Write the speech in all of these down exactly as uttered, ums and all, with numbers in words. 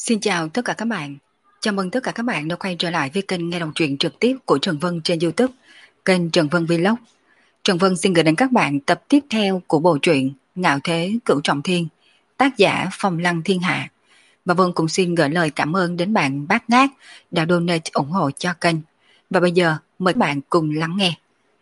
Xin chào tất cả các bạn. Chào mừng tất cả các bạn đã quay trở lại với kênh nghe đọc truyện trực tiếp của Trần Vân trên YouTube, kênh Trần Vân Vlog. Trần Vân xin gửi đến các bạn tập tiếp theo của bộ truyện Ngạo Thế Cửu Trọng Thiên, tác giả Phong Lăng Thiên Hạ. Và Vân cũng xin gửi lời cảm ơn đến bạn Bát Ngát đã donate ủng hộ cho kênh. Và bây giờ mời các bạn cùng lắng nghe.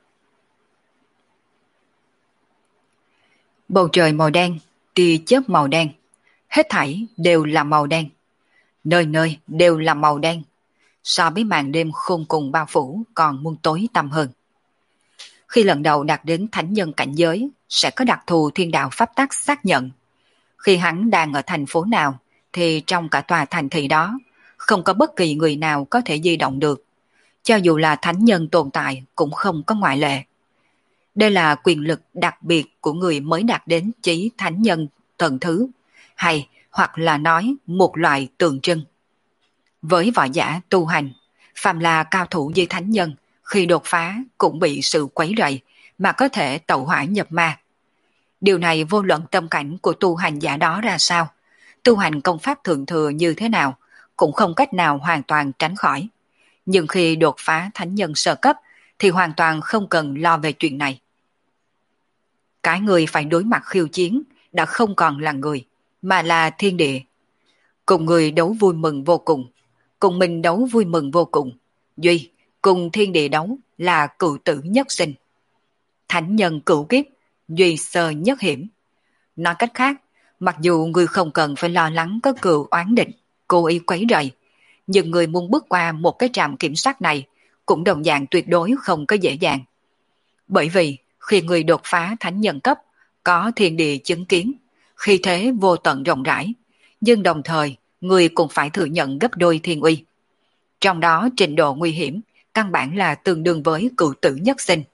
Bầu trời màu đen, tia chớp màu đen, hết thảy đều là màu đen. Nơi nơi đều là màu đen, so với màn đêm khôn cùng bao phủ còn muôn tối tăm hơn. Khi lần đầu đạt đến thánh nhân cảnh giới, sẽ có đặc thù thiên đạo pháp tắc xác nhận. Khi hắn đang ở thành phố nào, thì trong cả tòa thành thị đó, không có bất kỳ người nào có thể di động được. Cho dù là thánh nhân tồn tại cũng không có ngoại lệ. Đây là quyền lực đặc biệt của người mới đạt đến chí thánh nhân tầng thứ, hay hoặc là nói một loại tượng trưng. Với võ giả tu hành, phàm là cao thủ như thánh nhân, khi đột phá cũng bị sự quấy rầy mà có thể tẩu hỏa nhập ma. Điều này vô luận tâm cảnh của tu hành giả đó ra sao, tu hành công pháp thượng thừa như thế nào, cũng không cách nào hoàn toàn tránh khỏi. Nhưng khi đột phá thánh nhân sơ cấp thì hoàn toàn không cần lo về chuyện này. Cái người phải đối mặt khiêu chiến đã không còn là người, mà là thiên địa. Cùng người đấu vui mừng vô cùng, cùng mình đấu vui mừng vô cùng, duy cùng thiên địa đấu là cựu tử nhất sinh. Thánh nhân cựu kiếp, duy sơ nhất hiểm. Nói cách khác, mặc dù người không cần phải lo lắng có cừu oán định, cố ý quấy rầy, nhưng người muốn bước qua một cái trạm kiểm soát này cũng đồng dạng tuyệt đối không có dễ dàng. Bởi vì khi người đột phá thánh nhân cấp, có thiên địa chứng kiến, khi thế vô tận rộng rãi, nhưng đồng thời người cũng phải thừa nhận gấp đôi thiên uy. Trong đó trình độ nguy hiểm căn bản là tương đương với cựu tử nhất sinh.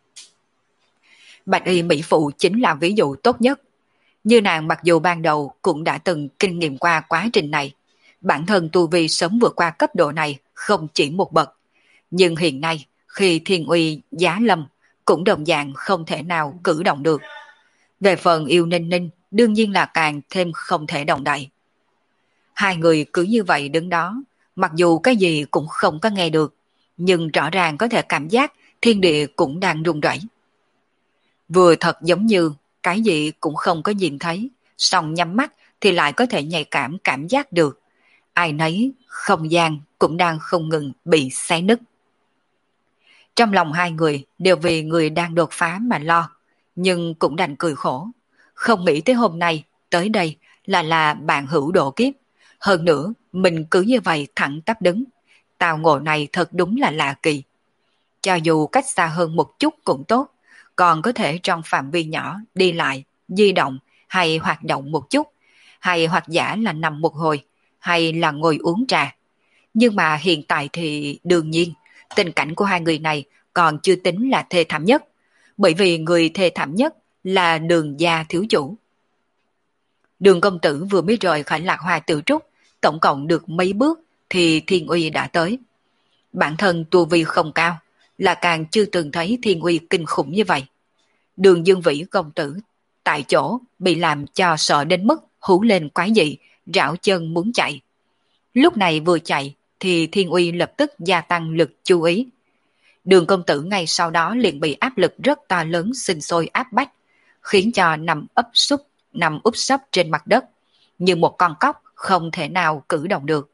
Bạch y mỹ phụ chính là ví dụ tốt nhất. Như nàng mặc dù ban đầu cũng đã từng kinh nghiệm qua quá trình này, bản thân tu vi sớm vượt qua cấp độ này không chỉ một bậc, nhưng hiện nay khi thiên uy giá lâm cũng đồng dạng không thể nào cử động được. Về phần yêu Ninh Ninh đương nhiên là càng thêm không thể động đậy. Hai người cứ như vậy đứng đó, mặc dù cái gì cũng không có nghe được, nhưng rõ ràng có thể cảm giác thiên địa cũng đang rung rẩy. Vừa thật giống như cái gì cũng không có nhìn thấy, song nhắm mắt thì lại có thể nhạy cảm cảm giác được. Ai nấy, không gian cũng đang không ngừng bị xé nứt. Trong lòng hai người đều vì người đang đột phá mà lo, nhưng cũng đành cười khổ. Không nghĩ tới hôm nay, tới đây là là bạn hữu độ kiếp. Hơn nữa, mình cứ như vậy thẳng tắp đứng. Tào ngộ này thật đúng là lạ kỳ. Cho dù cách xa hơn một chút cũng tốt, còn có thể trong phạm vi nhỏ đi lại, di động hay hoạt động một chút, hay hoặc giả là nằm một hồi, hay là ngồi uống trà. Nhưng mà hiện tại thì đương nhiên, tình cảnh của hai người này còn chưa tính là thê thảm nhất, bởi vì người thê thảm nhất là Đường gia thiếu chủ. Đường công tử vừa mới rời khỏi Lạc Hoa Tự Trúc, tổng cộng được mấy bước thì thiên uy đã tới. Bản thân tu vi không cao, là càng chưa từng thấy thiên uy kinh khủng như vậy. Đường Dương Vĩ công tử tại chỗ bị làm cho sợ đến mức hú lên quái dị, rảo chân muốn chạy. Lúc này vừa chạy thì thiên uy lập tức gia tăng lực chú ý. Đường công tử ngay sau đó liền bị áp lực rất to lớn sinh sôi áp bách, khiến cho nằm ấp súp, nằm úp sấp trên mặt đất, như một con cóc không thể nào cử động được.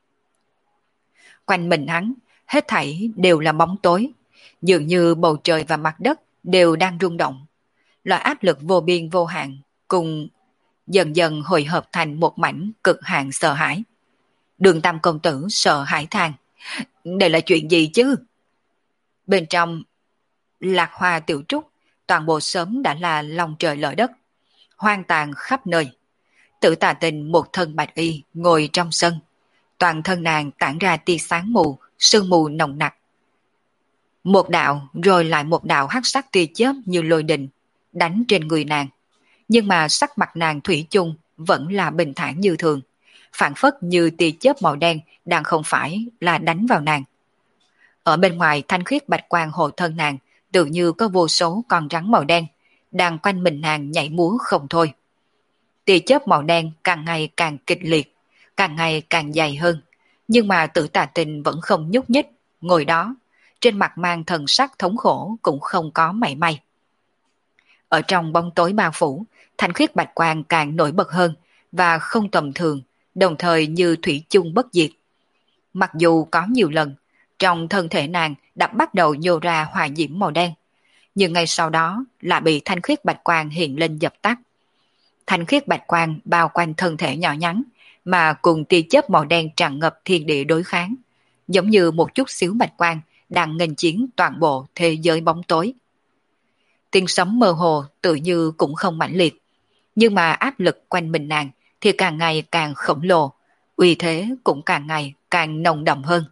Quanh mình hắn, hết thảy đều là bóng tối, dường như bầu trời và mặt đất đều đang rung động. Loại áp lực vô biên vô hạn cùng dần dần hội hợp thành một mảnh cực hạn sợ hãi. Đường Tam công tử sợ hãi than: đây là chuyện gì chứ? Bên trong Lạc Hoa Tiểu Trúc, toàn bộ sớm đã là lòng trời lở đất, hoang tàn khắp nơi. Tử Tà Tình một thân bạch y ngồi trong sân, toàn thân nàng tản ra tia sáng mù, sương mù nồng nặc. Một đạo rồi lại một đạo hắc sắc tia chớp như lôi đình đánh trên người nàng, nhưng mà sắc mặt nàng thủy chung vẫn là bình thản như thường, phảng phất như tia chớp màu đen đang không phải là đánh vào nàng. Ở bên ngoài thanh khiết bạch quang hộ thân nàng, tự như có vô số con rắn màu đen đang quanh mình nàng nhảy múa không thôi. Tia chớp màu đen càng ngày càng kịch liệt, càng ngày càng dày hơn, nhưng mà Tử Tà Tình vẫn không nhúc nhích, ngồi đó, trên mặt mang thần sắc thống khổ cũng không có mảy may. Ở trong bóng tối bao phủ, thanh khuyết bạch quang càng nổi bật hơn và không tầm thường, đồng thời như thủy chung bất diệt. Mặc dù có nhiều lần, trong thân thể nàng đã bắt đầu nhô ra hỏa diễm màu đen, nhưng ngay sau đó lại bị thanh khuyết bạch quang hiện lên dập tắt. Thanh khiết bạch quang bao quanh thân thể nhỏ nhắn, mà cùng tia chớp màu đen tràn ngập thiên địa đối kháng, giống như một chút xíu bạch quang đang nghênh chiến toàn bộ thế giới bóng tối. Tiếng sấm mơ hồ tự như cũng không mãnh liệt, nhưng mà áp lực quanh mình nàng thì càng ngày càng khổng lồ, uy thế cũng càng ngày càng nồng đậm hơn.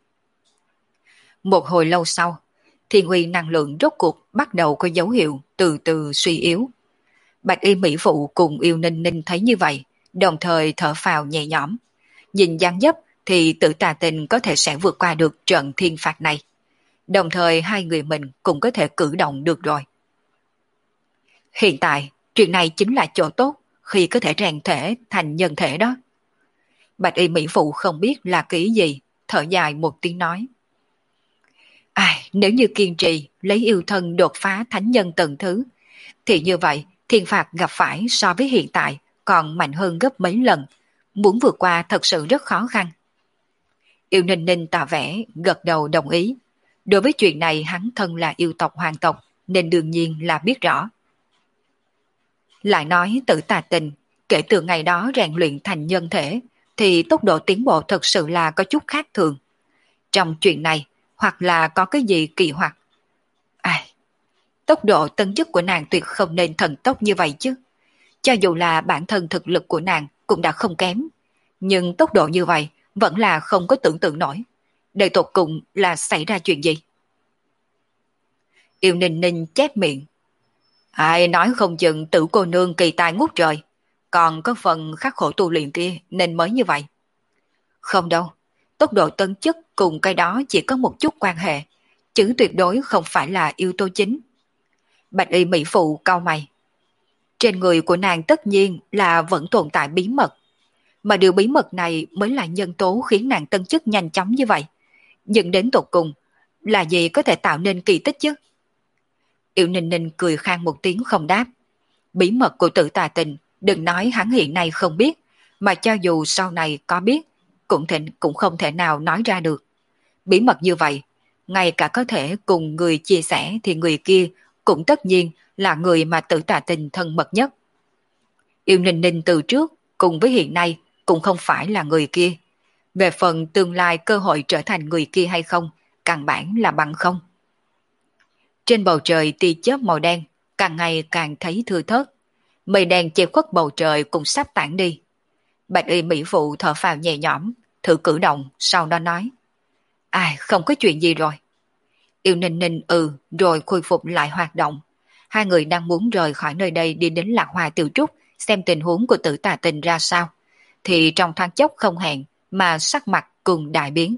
Một hồi lâu sau, thiên uy năng lượng rốt cuộc bắt đầu có dấu hiệu từ từ suy yếu. Bạch y mỹ phụ cùng Yêu Ninh Ninh thấy như vậy, đồng thời thở phào nhẹ nhõm. Nhìn dáng dấp thì Tử Tà Tình có thể sẽ vượt qua được trận thiên phạt này. Đồng thời hai người mình cũng có thể cử động được rồi. Hiện tại, chuyện này chính là chỗ tốt khi có thể rèn thể thành nhân thể đó. Bạch y mỹ phụ không biết là kỹ gì, thở dài một tiếng nói. Ai, nếu như kiên trì lấy yêu thân đột phá thánh nhân tầng thứ, thì như vậy thiên phạt gặp phải so với hiện tại còn mạnh hơn gấp mấy lần, muốn vượt qua thật sự rất khó khăn. Yêu Ninh Ninh tỏ vẻ gật đầu đồng ý. Đối với chuyện này hắn thân là yêu tộc hoàng tộc nên đương nhiên là biết rõ. Lại nói Tử Tà Tình, kể từ ngày đó rèn luyện thành nhân thể thì tốc độ tiến bộ thật sự là có chút khác thường. Trong chuyện này hoặc là có cái gì kỳ hoặc. Ai, tốc độ tấn chức của nàng tuyệt không nên thần tốc như vậy chứ. Cho dù là bản thân thực lực của nàng cũng đã không kém, nhưng tốc độ như vậy vẫn là không có tưởng tượng nổi. Để tột cùng là xảy ra chuyện gì? Yêu Ninh Ninh chép miệng. Ai nói không chừng Tử cô nương kỳ tài ngút trời, còn có phần khắc khổ tu luyện kia nên mới như vậy. Không đâu, tốc độ tấn chức cùng cái đó chỉ có một chút quan hệ, chứ tuyệt đối không phải là yếu tố chính. Bạch y mỹ phụ cau mày. Trên người của nàng tất nhiên là vẫn tồn tại bí mật, mà điều bí mật này mới là nhân tố khiến nàng tấn chức nhanh chóng như vậy. Nhưng đến tột cùng là gì có thể tạo nên kỳ tích chứ? Yêu Ninh Ninh cười khang một tiếng không đáp. Bí mật của Tử Tà Tình đừng nói hắn hiện nay không biết, mà cho dù sau này có biết cũng, thể, cũng không thể nào nói ra được. Bí mật như vậy, ngay cả có thể cùng người chia sẻ thì người kia cũng tất nhiên là người mà Tử Tà Tình thân mật nhất. Yêu Ninh Ninh từ trước cùng với hiện nay cũng không phải là người kia. Về phần tương lai cơ hội trở thành người kia hay không, căn bản là bằng không. Trên bầu trời tia chớp màu đen càng ngày càng thấy thưa thớt, mây đen che khuất bầu trời cũng sắp tản đi. Bạch y mỹ phụ thở phào nhẹ nhõm, thử cử động, sau đó nói. Ai, không có chuyện gì rồi. Yêu Ninh Ninh ừ, rồi khôi phục lại hoạt động. Hai người đang muốn rời khỏi nơi đây đi đến Lạc Hoa Tiểu Trúc xem tình huống của Tử Tà Tình ra sao, thì trong thoáng chốc không hẹn mà sắc mặt cùng đại biến.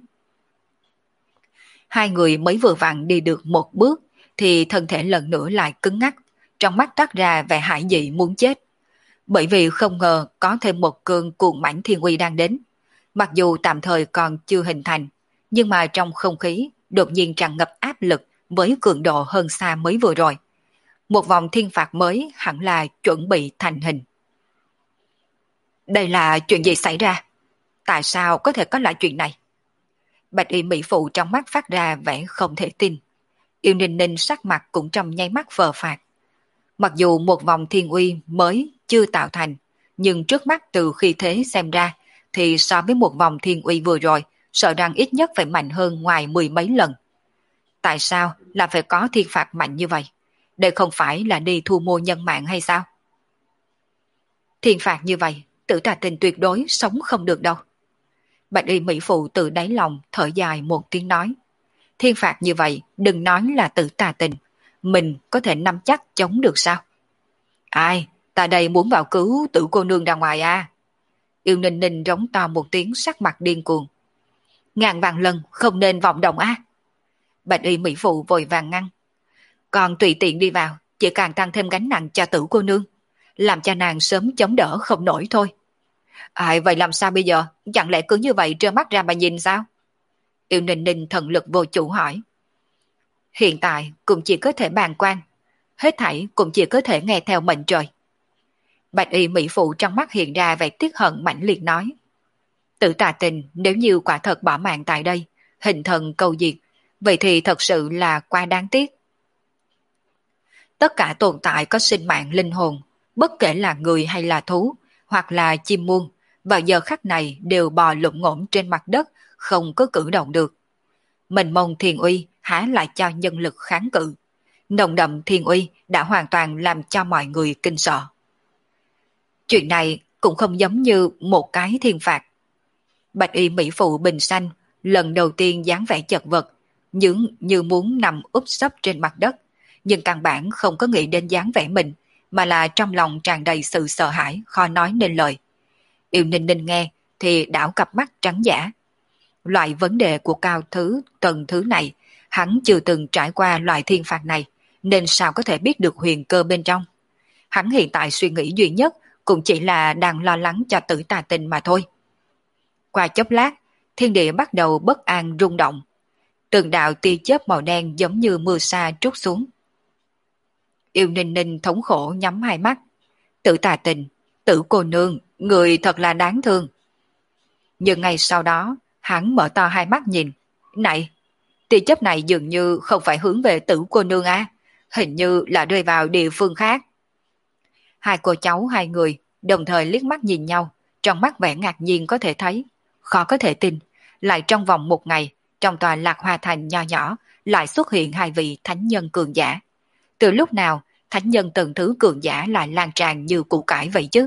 Hai người mới vừa vặn đi được một bước thì thân thể lần nữa lại cứng ngắc, trong mắt toát ra vẻ hãi dị muốn chết. Bởi vì không ngờ có thêm một cơn cuồng mãnh thiên uy đang đến. Mặc dù tạm thời còn chưa hình thành, nhưng mà trong không khí đột nhiên tràn ngập áp lực với cường độ hơn xa mới vừa rồi. Một vòng thiên phạt mới hẳn là chuẩn bị thành hình. Đây là chuyện gì xảy ra? Tại sao có thể có lại chuyện này? Bạch y mỹ phụ trong mắt phát ra vẻ không thể tin. Yêu Ninh Ninh sắc mặt cũng trong nháy mắt phờ phạc. Mặc dù một vòng thiên uy mới chưa tạo thành, nhưng trước mắt từ khi thế xem ra thì so với một vòng thiên uy vừa rồi, sợ rằng ít nhất phải mạnh hơn ngoài mười mấy lần. Tại sao là phải có thiên phạt mạnh như vậy? Đây không phải là đi thu mua nhân mạng hay sao? Thiên phạt như vậy, Tử Tà Tình tuyệt đối sống không được đâu. Bạch y mỹ phụ từ đáy lòng thở dài một tiếng nói. Thiên phạt như vậy, đừng nói là Tử Tà Tình, mình có thể nắm chắc chống được sao? Ai, ta đây muốn vào cứu Tử cô nương ra ngoài à? Yêu Ninh Ninh rống to một tiếng, sắc mặt điên cuồng. Ngàn vạn lần không nên vọng động á. Bạch y mỹ phụ vội vàng ngăn. Còn tùy tiện đi vào, chỉ càng tăng thêm gánh nặng cho Tử cô nương, làm cho nàng sớm chống đỡ không nổi thôi. À, vậy làm sao bây giờ? Chẳng lẽ cứ như vậy trơ mắt ra mà nhìn sao? Yêu Ninh Ninh thần lực vô chủ hỏi. Hiện tại cũng chỉ có thể bàn quan, hết thảy cũng chỉ có thể nghe theo mệnh trời. Bạch y mỹ phụ trong mắt hiện ra vẻ tiếc hận mãnh liệt nói. Tử Tà Tình nếu như quả thật bỏ mạng tại đây, hình thần câu diệt, vậy thì thật sự là quá đáng tiếc. Tất cả tồn tại có sinh mạng linh hồn, bất kể là người hay là thú, hoặc là chim muông, vào giờ khắc này đều bò lụng ngỗng trên mặt đất, không có cử động được. Mình mông thiền uy há lại cho nhân lực kháng cự. Nồng đậm thiền uy đã hoàn toàn làm cho mọi người kinh sợ. Chuyện này cũng không giống như một cái thiên phạt. Bạch y mỹ phụ bình xanh lần đầu tiên dáng vẻ chật vật, những như muốn nằm úp sấp trên mặt đất, nhưng căn bản không có nghĩ đến dáng vẻ mình, mà là trong lòng tràn đầy sự sợ hãi khó nói nên lời. Yêu Ninh Ninh nghe thì đảo cặp mắt trắng giả. Loại vấn đề của cao thứ tầng thứ này, hắn chưa từng trải qua loại thiên phạt này, nên sao có thể biết được huyền cơ bên trong. Hắn hiện tại suy nghĩ duy nhất cũng chỉ là đang lo lắng cho Tử Tà Tình mà thôi. Qua chốc lát, thiên địa bắt đầu bất an rung động. Từng đạo tia chớp màu đen giống như mưa sa trút xuống. Yêu Ninh Ninh thống khổ nhắm hai mắt. Tử Tà Tình, Tử cô nương, người thật là đáng thương. Nhưng ngay sau đó, hắn mở to hai mắt nhìn. Này, tia chớp này dường như không phải hướng về Tử cô nương á, hình như là rơi vào địa phương khác. Hai cô cháu hai người đồng thời liếc mắt nhìn nhau, trong mắt vẻ ngạc nhiên có thể thấy. Khó có thể tin, lại trong vòng một ngày, trong tòa Lạc Hoa Thành nho nhỏ, lại xuất hiện hai vị thánh nhân cường giả. Từ lúc nào, thánh nhân từng thứ cường giả lại lan tràn như củ cải vậy chứ?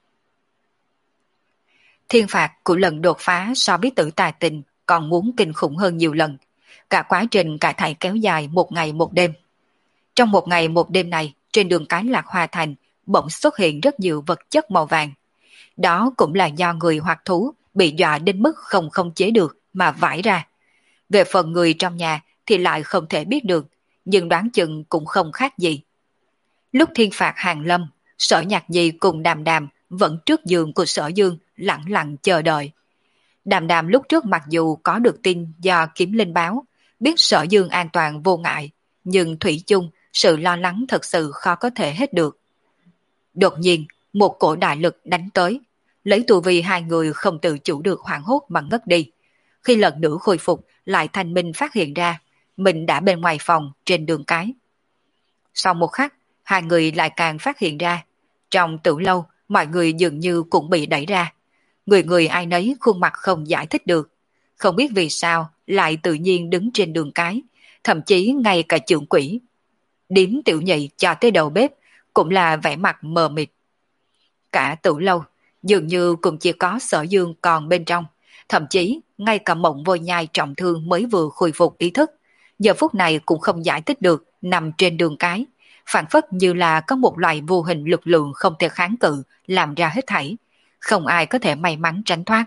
Thiên phạt của lần đột phá so với Tử Tà Tình còn muốn kinh khủng hơn nhiều lần. Cả quá trình cả thảy kéo dài một ngày một đêm. Trong một ngày một đêm này, trên đường cái Lạc Hoa Thành, bỗng xuất hiện rất nhiều vật chất màu vàng. Đó cũng là do người hoặc thú bị dọa đến mức không không chế được mà vãi ra. Về phần người trong nhà thì lại không thể biết được, nhưng đoán chừng cũng không khác gì. Lúc thiên phạt hàng lâm, Sở Nhạc Nhi cùng Đàm Đàm vẫn trước giường của Sở Dương lặng lặng chờ đợi. Đàm Đàm lúc trước mặc dù có được tin do Kiếm Linh báo, biết Sở Dương an toàn vô ngại, nhưng thủy chung sự lo lắng thật sự khó có thể hết được. Đột nhiên, một cổ đại lực đánh tới, lấy tu vi hai người không tự chủ được hoảng hốt mà ngất đi. Khi lần nữa khôi phục, lại thanh minh phát hiện ra, mình đã bên ngoài phòng trên đường cái. Sau một khắc, hai người lại càng phát hiện ra, trong tử lâu, mọi người dường như cũng bị đẩy ra. Người người ai nấy khuôn mặt không giải thích được. Không biết vì sao lại tự nhiên đứng trên đường cái, thậm chí ngay cả trưởng quỷ. Điếm tiểu nhị cho tới đầu bếp, cũng là vẻ mặt mờ mịt. Cả tử lâu, dường như cũng chỉ có Sở Dương còn bên trong. Thậm chí, ngay cả Mộng Vô Nhai trọng thương mới vừa khôi phục ý thức, giờ phút này cũng không giải thích được nằm trên đường cái, phản phất như là có một loại vô hình lực lượng không thể kháng cự làm ra hết thảy, không ai có thể may mắn tránh thoát.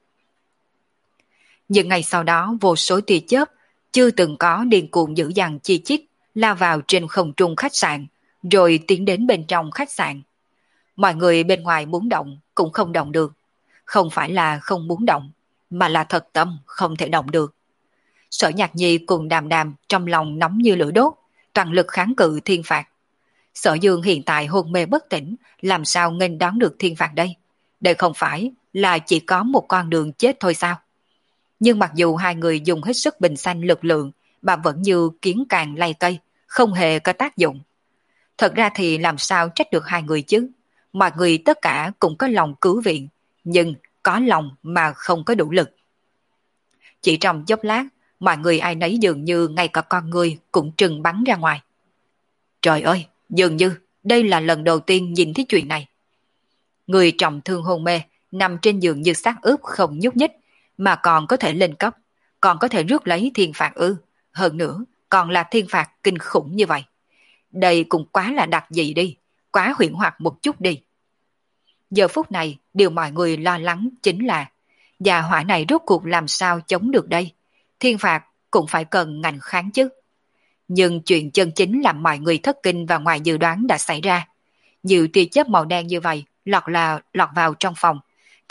Nhưng ngày sau đó vô số tia chớp chưa từng có điên cuồng dữ dằn chi chít lao vào trên không trung khách sạn, rồi tiến đến bên trong khách sạn. Mọi người bên ngoài muốn động cũng không động được, không phải là không muốn động, mà là thật tâm không thể động được. Sở Nhạc Nhi cùng Đàm Đàm trong lòng nóng như lửa đốt, toàn lực kháng cự thiên phạt. Sở Dương hiện tại hôn mê bất tỉnh, làm sao nghênh đón được thiên phạt đây? Đây không phải là chỉ có một con đường chết thôi sao? Nhưng mặc dù hai người dùng hết sức bình sanh lực lượng, mà vẫn như kiến càng lay cây, không hề có tác dụng. Thật ra thì làm sao trách được hai người chứ? Mọi người tất cả cũng có lòng cứu viện, nhưng có lòng mà không có đủ lực. Chỉ trong chốc lát, mọi người ai nấy dường như ngay cả con người cũng trừng bắn ra ngoài. Trời ơi, dường như đây là lần đầu tiên nhìn thấy chuyện này. Người trọng thương hôn mê, nằm trên giường như xác ướp không nhúc nhích, mà còn có thể lên cấp, còn có thể rước lấy thiên phạt ư. Hơn nữa, còn là thiên phạt kinh khủng như vậy. Đây cũng quá là đặc dị đi, quá huyễn hoặc một chút đi. Giờ phút này, điều mọi người lo lắng chính là già hỏa này rốt cuộc làm sao chống được đây. Thiên phạt cũng phải cần ngành kháng chứ. Nhưng chuyện chân chính làm mọi người thất kinh và ngoài dự đoán đã xảy ra. Nhiều tia chớp màu đen như vậy lọt là lọt vào trong phòng,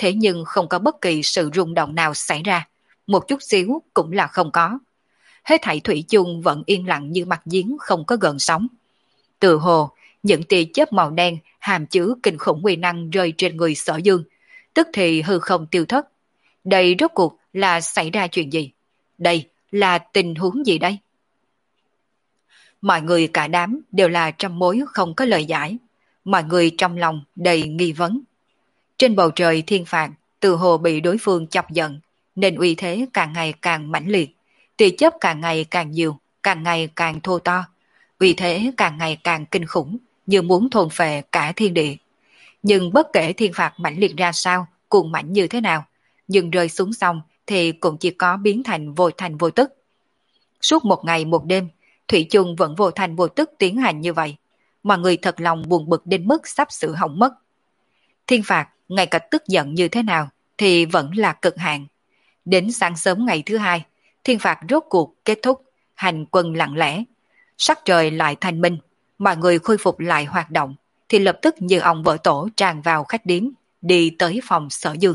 thế nhưng không có bất kỳ sự rung động nào xảy ra, một chút xíu cũng là không có. Hết thảy thủy chung vẫn yên lặng như mặt giếng không có gợn sóng. Từ hồ, những tia chớp màu đen hàm chứa kinh khủng uy năng rơi trên người Sở Dương, tức thì hư không tiêu thất. Đây rốt cuộc là xảy ra chuyện gì? Đây là tình huống gì đây? Mọi người cả đám đều là trăm mối không có lời giải. Mọi người trong lòng đầy nghi vấn. Trên bầu trời thiên phạt, từ hồ bị đối phương chọc giận, nên uy thế càng ngày càng mãnh liệt. Tia chớp càng ngày càng nhiều, càng ngày càng thô to. Uy thế càng ngày càng kinh khủng, như muốn thôn phệ cả thiên địa. Nhưng bất kể thiên phạt mãnh liệt ra sao, cuồng mãnh như thế nào, nhưng rơi xuống xong thì cũng chỉ có biến thành vô thành vô tức. Suốt một ngày một đêm, thủy chung vẫn vô thành vô tức tiến hành như vậy. Mọi người thật lòng buồn bực đến mức sắp sửa hỏng mất. Thiên phạt, ngay cả tức giận như thế nào, thì vẫn là cực hạn. Đến sáng sớm ngày thứ hai, thiên phạt rốt cuộc kết thúc, hành quân lặng lẽ. Sắc trời lại thanh minh, mọi người khôi phục lại hoạt động, thì lập tức như ông vợ tổ tràn vào khách điếm, đi tới phòng Sở Dương.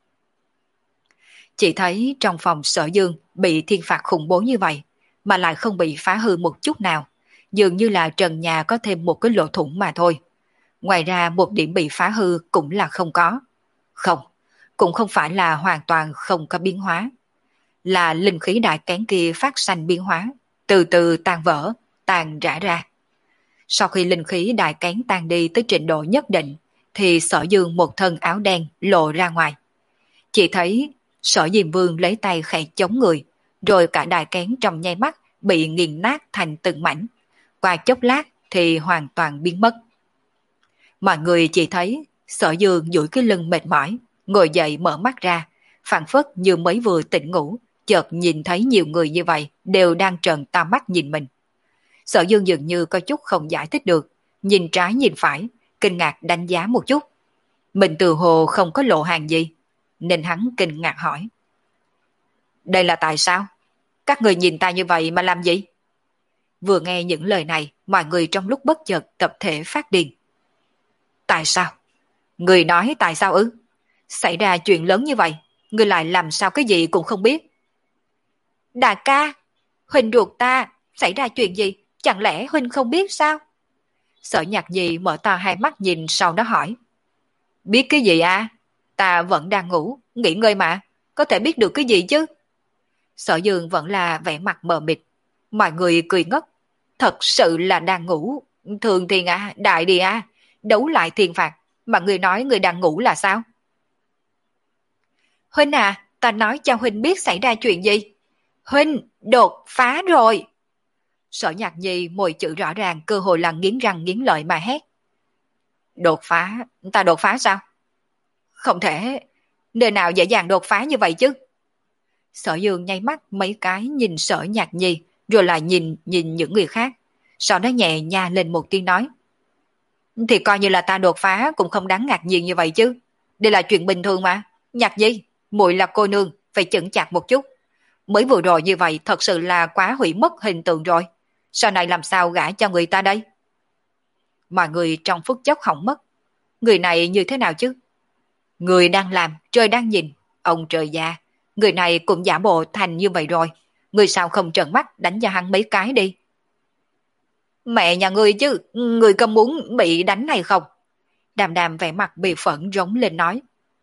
Chỉ thấy trong phòng Sở Dương bị thiên phạt khủng bố như vậy, mà lại không bị phá hư một chút nào, dường như là trần nhà có thêm một cái lỗ thủng mà thôi. Ngoài ra một điểm bị phá hư cũng là không có. Không, cũng không phải là hoàn toàn không có biến hóa. Là linh khí đại kén kia phát sanh biến hóa, từ từ tan vỡ, tan rã ra. Sau khi linh khí đại kén tan đi tới trình độ nhất định, thì Sở Dương một thân áo đen lộ ra ngoài. Chỉ thấy Sở Diêm Vương lấy tay khẽ chống người, rồi cả đại kén trong nháy mắt bị nghiền nát thành từng mảnh. Qua chốc lát thì hoàn toàn biến mất. Mọi người chỉ thấy Sở Dương duỗi cái lưng mệt mỏi, ngồi dậy mở mắt ra, phảng phất như mới vừa tỉnh ngủ, chợt nhìn thấy nhiều người như vậy đều đang trợn to mắt nhìn mình. Sở Dương dường như có chút không giải thích được, nhìn trái nhìn phải, kinh ngạc đánh giá một chút. Mình từ hồ không có lộ hàng gì, nên hắn kinh ngạc hỏi. Đây là tại sao? Các người nhìn ta như vậy mà làm gì? Vừa nghe những lời này, mọi người trong lúc bất chợt tập thể phát điên. Tại sao? Người nói tại sao ư? Xảy ra chuyện lớn như vậy, người lại làm sao cái gì cũng không biết. Đại ca, huynh ruột ta, xảy ra chuyện gì? Chẳng lẽ huynh không biết sao? Sở Nhạc Nhi mở to hai mắt nhìn, sau đó hỏi. Biết cái gì à? Ta vẫn đang ngủ, nghỉ ngơi mà, có thể biết được cái gì chứ? Sở Dương vẫn là vẻ mặt mờ mịt. Mọi người cười ngất. Thật sự là đang ngủ. Thường Thiên à, Đại Địa à, đấu lại thiên phạt, mà người nói người đang ngủ là sao? Huynh à, ta nói cho huynh biết xảy ra chuyện gì. Huynh, đột phá rồi. Sở Nhạc Nhi môi chữ rõ ràng, cơ hội là nghiến răng nghiến lợi mà hét. Đột phá? Ta đột phá sao? Không thể, nơi nào dễ dàng đột phá như vậy chứ? Sở Dương nháy mắt mấy cái nhìn Sở Nhạc Nhi, rồi lại nhìn nhìn những người khác. Sau đó nhẹ nha lên một tiếng nói. Thì coi như là ta đột phá cũng không đáng ngạc nhiên như vậy chứ. Đây là chuyện bình thường mà. Nhạc Nhi, muội là cô nương, phải chững chạc một chút. Mới vừa rồi như vậy thật sự là quá hủy mất hình tượng rồi. Sau này làm sao gả cho người ta đây? Mọi người trong phút chốc hỏng mất. Người này như thế nào chứ? Người đang làm, trời đang nhìn. Ông trời già, người này cũng giả bộ thành như vậy rồi. Người sao không trợn mắt đánh cho hắn mấy cái đi? Mẹ nhà ngươi chứ, người có muốn bị đánh này không? Đàm Đàm vẻ mặt bị phẫn rống lên nói.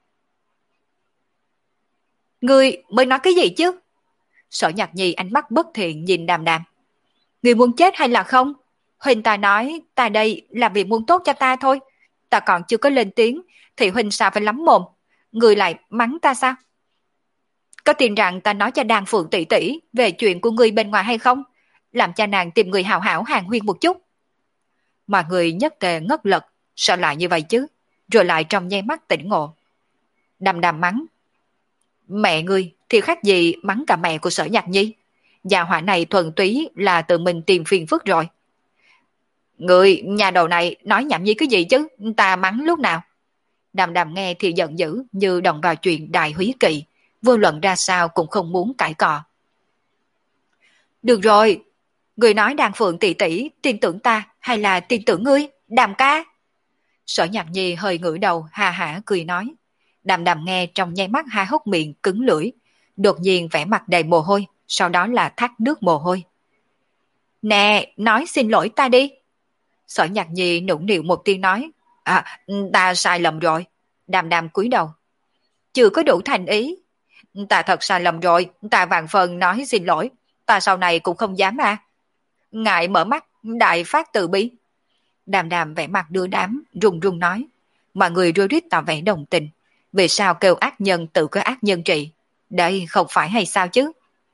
Ngươi mới nói cái gì chứ? Sở Nhạc Nhi ánh mắt bất thiện nhìn Đàm Đàm. Ngươi muốn chết hay là không? Huynh ta nói ta đây là vì muốn tốt cho ta thôi. Ta còn chưa có lên tiếng thì Huynh sao phải lắm mồm? Ngươi lại mắng ta sao? Có tin rằng ta nói cho Đan Phượng tỷ tỷ về chuyện của ngươi bên ngoài hay không? Làm cho nàng tìm người hảo hảo hàng huyên một chút. Mọi người nhất tề ngất lật, sao lại như vậy chứ? Rồi lại trong nháy mắt tỉnh ngộ. Đàm Đàm mắng. Mẹ ngươi thì khác gì mắng cả mẹ của Sở Nhạc Nhi. Gia hỏa này thuần túy là tự mình tìm phiền phức rồi. Người nhà đầu này nói nhảm nhí cái gì chứ? Ta mắng lúc nào? Đàm Đàm nghe thì giận dữ như đồng vào chuyện đại húy kỵ. Vô luận ra sao cũng không muốn cãi cọ. Được rồi, người nói Đan Phượng tỷ tỷ tin tưởng ta hay là tin tưởng ngươi, Đàm ca? Sở Nhạc Nhi hơi ngửa đầu hà hả cười nói. Đàm đàm nghe trong nháy mắt hai hốc miệng cứng lưỡi, đột nhiên vẻ mặt đầy mồ hôi, sau đó là thác nước mồ hôi. Nè, nói xin lỗi ta đi. Sở Nhạc Nhi nũng nịu một tiếng nói, à, ta sai lầm rồi. Đàm đàm cúi đầu. Chưa có đủ thành ý. Ta thật sai lầm rồi, ta vạn phần nói xin lỗi, ta sau này cũng không dám à. Ngại mở mắt, đại phát từ bi. Đàm đàm vẻ mặt đưa đám, run run nói. Mọi người rối rít tỏ vẻ đồng tình. Vì sao kêu ác nhân tự có ác nhân trị? Đây không phải hay sao chứ?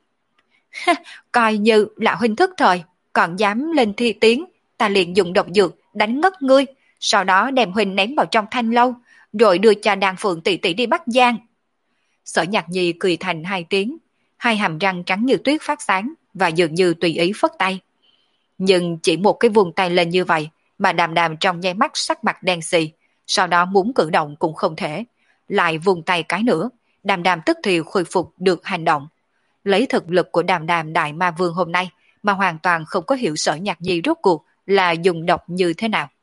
Coi như là huynh thức thời, còn dám lên thi tiếng, ta liền dùng độc dược đánh ngất ngươi, sau đó đem huynh ném vào trong thanh lâu, rồi đưa cho Đan Phượng tỷ tỷ đi Bắc Giang. Sở Nhạc Nhi cười thành hai tiếng, hai hàm răng trắng như tuyết phát sáng và dường như tùy ý phất tay. Nhưng chỉ một cái vùng tay lên như vậy mà đàm đàm trong nháy mắt sắc mặt đen xì, sau đó muốn cử động cũng không thể, lại vùng tay cái nữa, đàm đàm tức thì khôi phục được hành động. Lấy thực lực của đàm đàm đại ma vương hôm nay mà hoàn toàn không có hiểu Sở Nhạc Nhi rốt cuộc là dùng độc như thế nào.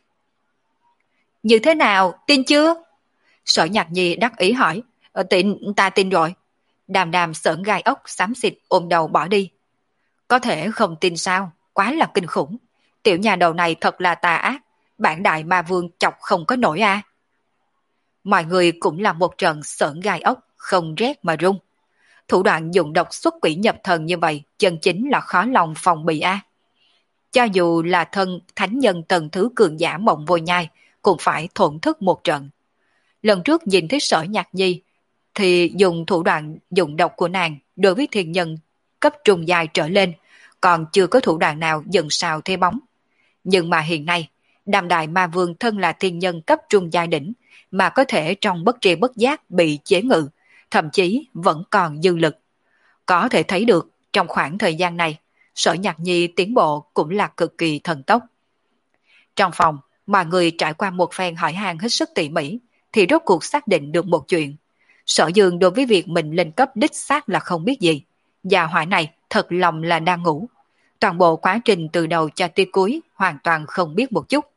Như thế nào, tin chưa? Sở Nhạc Nhi đắc ý hỏi. Ờ, tin, ta tin rồi. Đàm đàm sởn gai ốc xám xịt ôm đầu bỏ đi. Có thể không tin sao, quá là kinh khủng. Tiểu nhà đầu này thật là tà ác, bản đại ma vương chọc không có nổi a. À. Mọi người cũng là một trận sởn gai ốc, không rét mà run. Thủ đoạn dùng độc xuất quỷ nhập thần như vậy chân chính là khó lòng phòng bị a. À. Cho dù là thân thánh nhân tầng thứ cường giả mộng vô nhai cũng phải thổn thức một trận. Lần trước nhìn thấy Sở Nhạc Nhi thì dùng thủ đoạn dùng độc của nàng đối với thiên nhân cấp trung giai trở lên, còn chưa có thủ đoạn nào dần sao thế bóng. Nhưng mà hiện nay, Đàm Đại Ma Vương thân là thiên nhân cấp trung giai đỉnh, mà có thể trong bất tri bất giác bị chế ngự, thậm chí vẫn còn dư lực. Có thể thấy được trong khoảng thời gian này, Sở Nhạc Nhi tiến bộ cũng là cực kỳ thần tốc. Trong phòng, mọi người trải qua một phen hỏi han hết sức tỉ mỉ, thì rốt cuộc xác định được một chuyện. Sở Dương đối với việc mình lên cấp đích xác là không biết gì. Gia hỏa này thật lòng là đang ngủ. Toàn bộ quá trình từ đầu cho tới cuối hoàn toàn không biết một chút.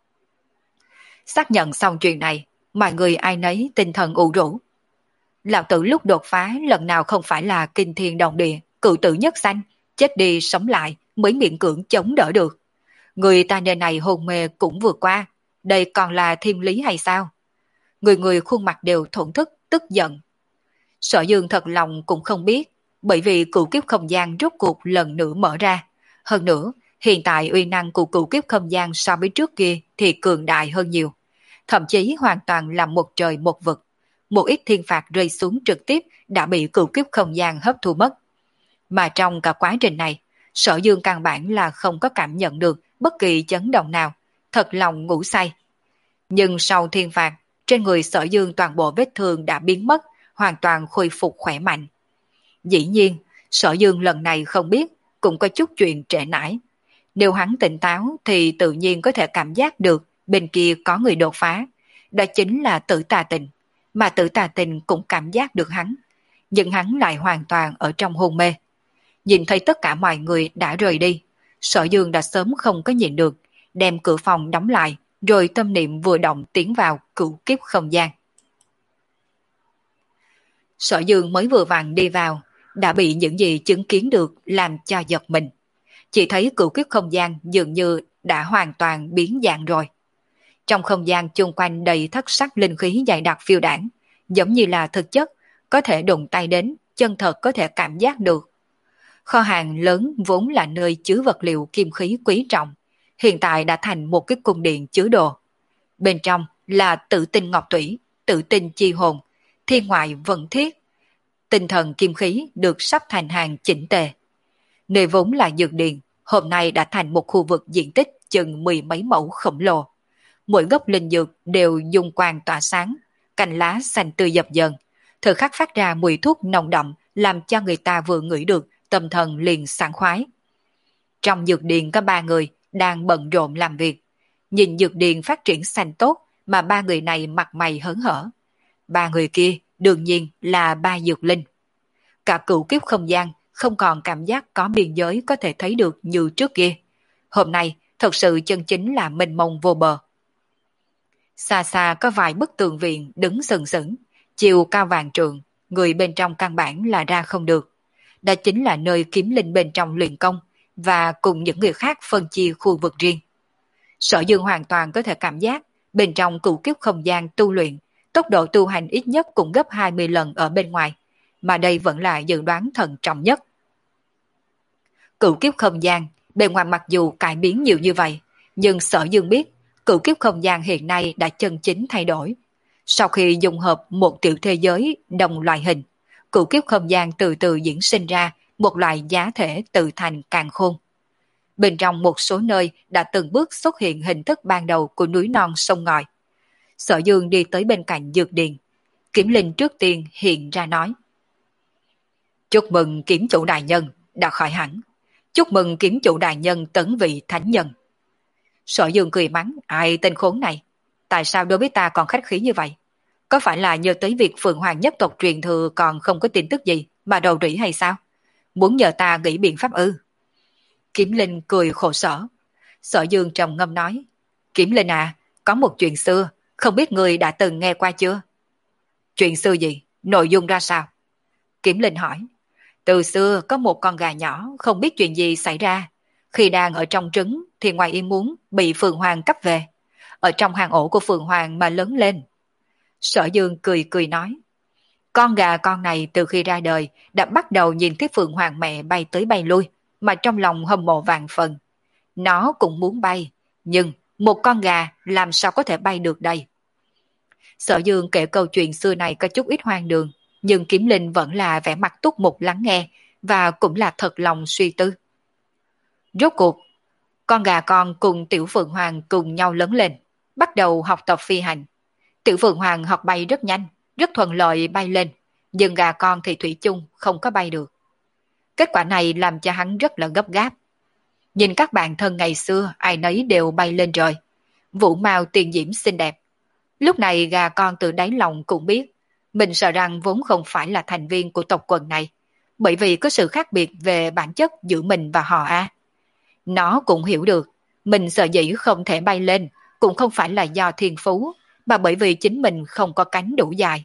Xác nhận xong chuyện này, mọi người ai nấy tinh thần ủ rũ. Lão tử lúc đột phá lần nào không phải là kinh thiên động địa, cự tử nhất sanh, chết đi sống lại mới miễn cưỡng chống đỡ được. Người ta nơi này hôn mê cũng vượt qua, đây còn là thiên lý hay sao? Người người khuôn mặt đều thổn thức, tức giận. Sở Dương thật lòng cũng không biết, bởi vì cửu kiếp không gian rốt cuộc lần nữa mở ra. Hơn nữa, hiện tại uy năng của cửu kiếp không gian so với trước kia thì cường đại hơn nhiều. Thậm chí hoàn toàn là một trời một vực. Một ít thiên phạt rơi xuống trực tiếp đã bị cửu kiếp không gian hấp thu mất. Mà trong cả quá trình này, Sở Dương căn bản là không có cảm nhận được bất kỳ chấn động nào, thật lòng ngủ say. Nhưng sau thiên phạt, trên người Sở Dương toàn bộ vết thương đã biến mất, hoàn toàn khôi phục khỏe mạnh. Dĩ nhiên, Sở Dương lần này không biết, cũng có chút chuyện trễ nải. Nếu hắn tỉnh táo thì tự nhiên có thể cảm giác được bên kia có người đột phá. Đó chính là Tử Tà Tình, mà Tử Tà Tình cũng cảm giác được hắn. Nhưng hắn lại hoàn toàn ở trong hôn mê. Nhìn thấy tất cả mọi người đã rời đi, Sở Dương đã sớm không có nhìn được, đem cửa phòng đóng lại, rồi tâm niệm vừa động tiến vào cửu kiếp không gian. Sở Dương mới vừa vặn đi vào, đã bị những gì chứng kiến được làm cho giật mình. Chỉ thấy cửu kiếp không gian dường như đã hoàn toàn biến dạng rồi. Trong không gian chung quanh đầy thất sắc linh khí dày đặc phiêu đảng, giống như là thực chất, có thể đụng tay đến, chân thật có thể cảm giác được. Kho hàng lớn vốn là nơi chứa vật liệu kim khí quý trọng, hiện tại đã thành một cái cung điện chứa đồ. Bên trong là Tử Tinh Ngọc Thủy, Tử Tinh Chi Hồn, Thiên Ngoại Vận Thiết. Tinh thần kim khí được sắp thành hàng chỉnh tề. Nơi vốn là dược điền, hôm nay đã thành một khu vực diện tích chừng mười mấy mẫu khổng lồ. Mỗi gốc linh dược đều dùng quang tỏa sáng, cành lá xanh tươi dập dờn, thời khắc phát ra mùi thuốc nồng đậm làm cho người ta vừa ngửi được tâm thần liền sảng khoái. Trong dược điền có ba người đang bận rộn làm việc. Nhìn dược điền phát triển xanh tốt mà ba người này mặt mày hớn hở. Ba người kia đương nhiên là ba dược linh. Cả cửu kiếp không gian không còn cảm giác có biên giới có thể thấy được như trước kia. Hôm nay thật sự chân chính là mênh mông vô bờ. Xa xa có vài bức tường viện đứng sừng sững, chiều cao vàng trượng, người bên trong căn bản là ra không được. Đó chính là nơi kiếm linh bên trong luyện công và cùng những người khác phân chia khu vực riêng. Sở Dương hoàn toàn có thể cảm giác bên trong cửu kiếp không gian tu luyện, tốc độ tu hành ít nhất cũng gấp hai mươi lần ở bên ngoài, mà đây vẫn là dự đoán thận trọng nhất. Cửu kiếp không gian, bề ngoài mặc dù cải biến nhiều như vậy, nhưng Sở Dương biết cửu kiếp không gian hiện nay đã chân chính thay đổi. Sau khi dung hợp một tiểu thế giới đồng loại hình, cửu kiếp không gian từ từ diễn sinh ra một loại giá thể tự thành càn khôn. Bên trong một số nơi đã từng bước xuất hiện hình thức ban đầu của núi non sông ngòi. Sở Dương đi tới bên cạnh dược điền. Kiếm linh trước tiên hiện ra nói: Chúc mừng kiếm chủ đại nhân đã khỏi hẳn. Chúc mừng kiếm chủ đại nhân tấn vị thánh nhân. Sở Dương cười mắng: Ai tên khốn này? Tại sao đối với ta còn khách khí như vậy? Có phải là nhờ tới việc Phượng Hoàng nhất tộc truyền thừa còn không có tin tức gì mà đầu rỉ hay sao? Muốn nhờ ta nghĩ biện pháp ư? Kiếm linh cười khổ sở. Sở Dương trầm ngâm nói: Kiếm linh à, có một chuyện xưa, không biết người đã từng nghe qua chưa? Chuyện xưa gì? Nội dung ra sao? Kiếm linh hỏi. Từ xưa có một con gà nhỏ không biết chuyện gì xảy ra. Khi đang ở trong trứng thì ngoài ý muốn bị Phượng Hoàng cấp về. Ở trong hang ổ của Phượng Hoàng mà lớn lên. Sở Dương cười cười nói. Con gà con này từ khi ra đời đã bắt đầu nhìn thấy Phượng Hoàng mẹ bay tới bay lui, mà trong lòng hâm mộ vạn phần. Nó cũng muốn bay, nhưng một con gà làm sao có thể bay được đây? Sở Dương kể câu chuyện xưa này có chút ít hoang đường, nhưng Kiếm Linh vẫn là vẻ mặt túc mục lắng nghe, và cũng là thật lòng suy tư. Rốt cuộc, con gà con cùng Tiểu Phượng Hoàng cùng nhau lớn lên, bắt đầu học tập phi hành. Tiểu Phượng Hoàng học bay rất nhanh, rất thuận lợi bay lên, nhưng gà con thì thủy chung không có bay được. Kết quả này làm cho hắn rất là gấp gáp. Nhìn các bạn thân ngày xưa ai nấy đều bay lên trời, vũ mao tiền diễm xinh đẹp. Lúc này gà con từ đáy lòng cũng biết mình sợ rằng vốn không phải là thành viên của tộc quần này, bởi vì có sự khác biệt về bản chất giữa mình và họ A. Nó cũng hiểu được mình sợ dĩ không thể bay lên cũng không phải là do thiên phú, mà bởi vì chính mình không có cánh đủ dài.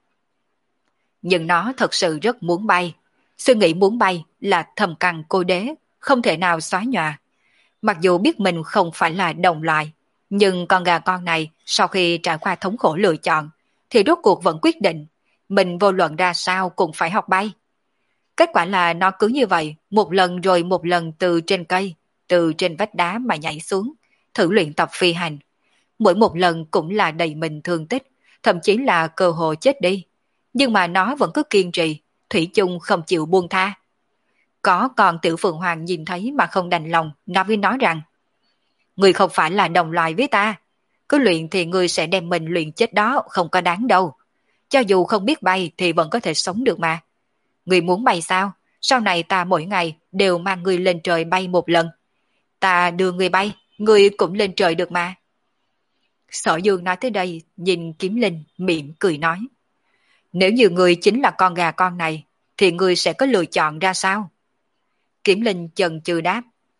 Nhưng nó thật sự rất muốn bay. Suy nghĩ muốn bay là thầm căn cô đế, không thể nào xóa nhòa. Mặc dù biết mình không phải là đồng loại, nhưng con gà con này sau khi trải qua thống khổ lựa chọn, thì rốt cuộc vẫn quyết định, mình vô luận ra sao cũng phải học bay. Kết quả là nó cứ như vậy, một lần rồi một lần từ trên cây, từ trên vách đá mà nhảy xuống, thử luyện tập phi hành. Mỗi một lần cũng là đầy mình thương tích, thậm chí là cơ hội chết đi. Nhưng mà nó vẫn cứ kiên trì, thủy chung không chịu buông tha. Có con Tiểu Phượng Hoàng nhìn thấy mà không đành lòng, nói với nó rằng: Người không phải là đồng loài với ta, cứ luyện thì người sẽ đem mình luyện chết đó, không có đáng đâu. Cho dù không biết bay thì vẫn có thể sống được mà. Người muốn bay sao? Sau này ta mỗi ngày đều mang người lên trời bay một lần. Ta đưa người bay, người cũng lên trời được mà. Sở Dương nói tới đây, nhìn Kiếm Linh miệng cười nói: Nếu như người chính là con gà con này, thì người sẽ có lựa chọn ra sao? Kiếm Linh chần chừ đáp: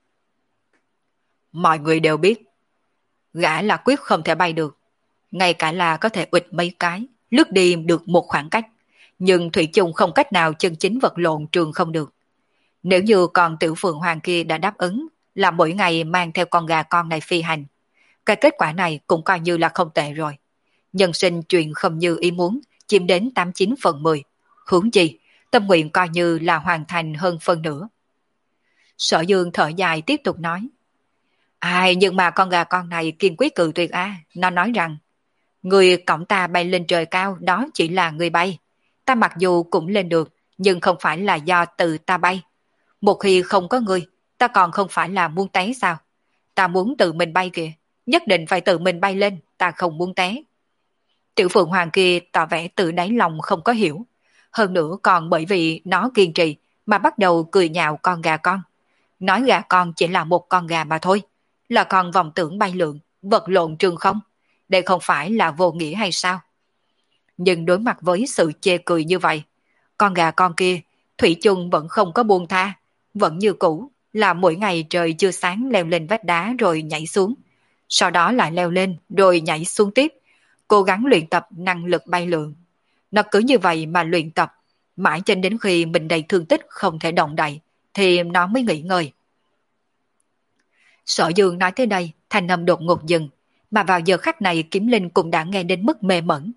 Mọi người đều biết, gã là quyết không thể bay được. Ngay cả là có thể ụt mấy cái, lướt đi được một khoảng cách, nhưng thủy chung không cách nào chân chính vật lộn trường không được. Nếu như con Tiểu Phượng Hoàng kia đã đáp ứng là mỗi ngày mang theo con gà con này phi hành, cái kết quả này cũng coi như là không tệ rồi. Nhân sinh chuyện không như ý muốn, chiếm đến tám chín phần mười. Huống chi, tâm nguyện coi như là hoàn thành hơn phân nửa. Sở Dương thở dài tiếp tục nói: Ai, nhưng mà con gà con này kiên quyết cự tuyệt a. Nó nói rằng, người cõng ta bay lên trời cao đó chỉ là người bay. Ta mặc dù cũng lên được, nhưng không phải là do tự ta bay. Một khi không có người, ta còn không phải là muốn té sao? Ta muốn tự mình bay kìa, nhất định phải tự mình bay lên, ta không muốn té. Tiểu Phượng Hoàng kia tỏ vẻ tự đáy lòng không có hiểu. Hơn nữa còn bởi vì nó kiên trì mà bắt đầu cười nhạo con gà con. Nói gà con chỉ là một con gà mà thôi, là con vọng tưởng bay lượn, vật lộn trường không. Đây không phải là vô nghĩa hay sao? Nhưng đối mặt với sự chê cười như vậy, con gà con kia thủy chung vẫn không có buông tha, vẫn như cũ là mỗi ngày trời chưa sáng leo lên vách đá rồi nhảy xuống, sau đó lại leo lên rồi nhảy xuống tiếp, cố gắng luyện tập năng lực bay lượn. Nó cứ như vậy mà luyện tập, mãi cho đến khi mình đầy thương tích không thể động đậy, thì nó mới nghỉ ngơi. Sở Dương nói tới đây, thanh âm đột ngột dừng, mà vào giờ khắc này Kiếm Linh cũng đã nghe đến mức mê mẩn.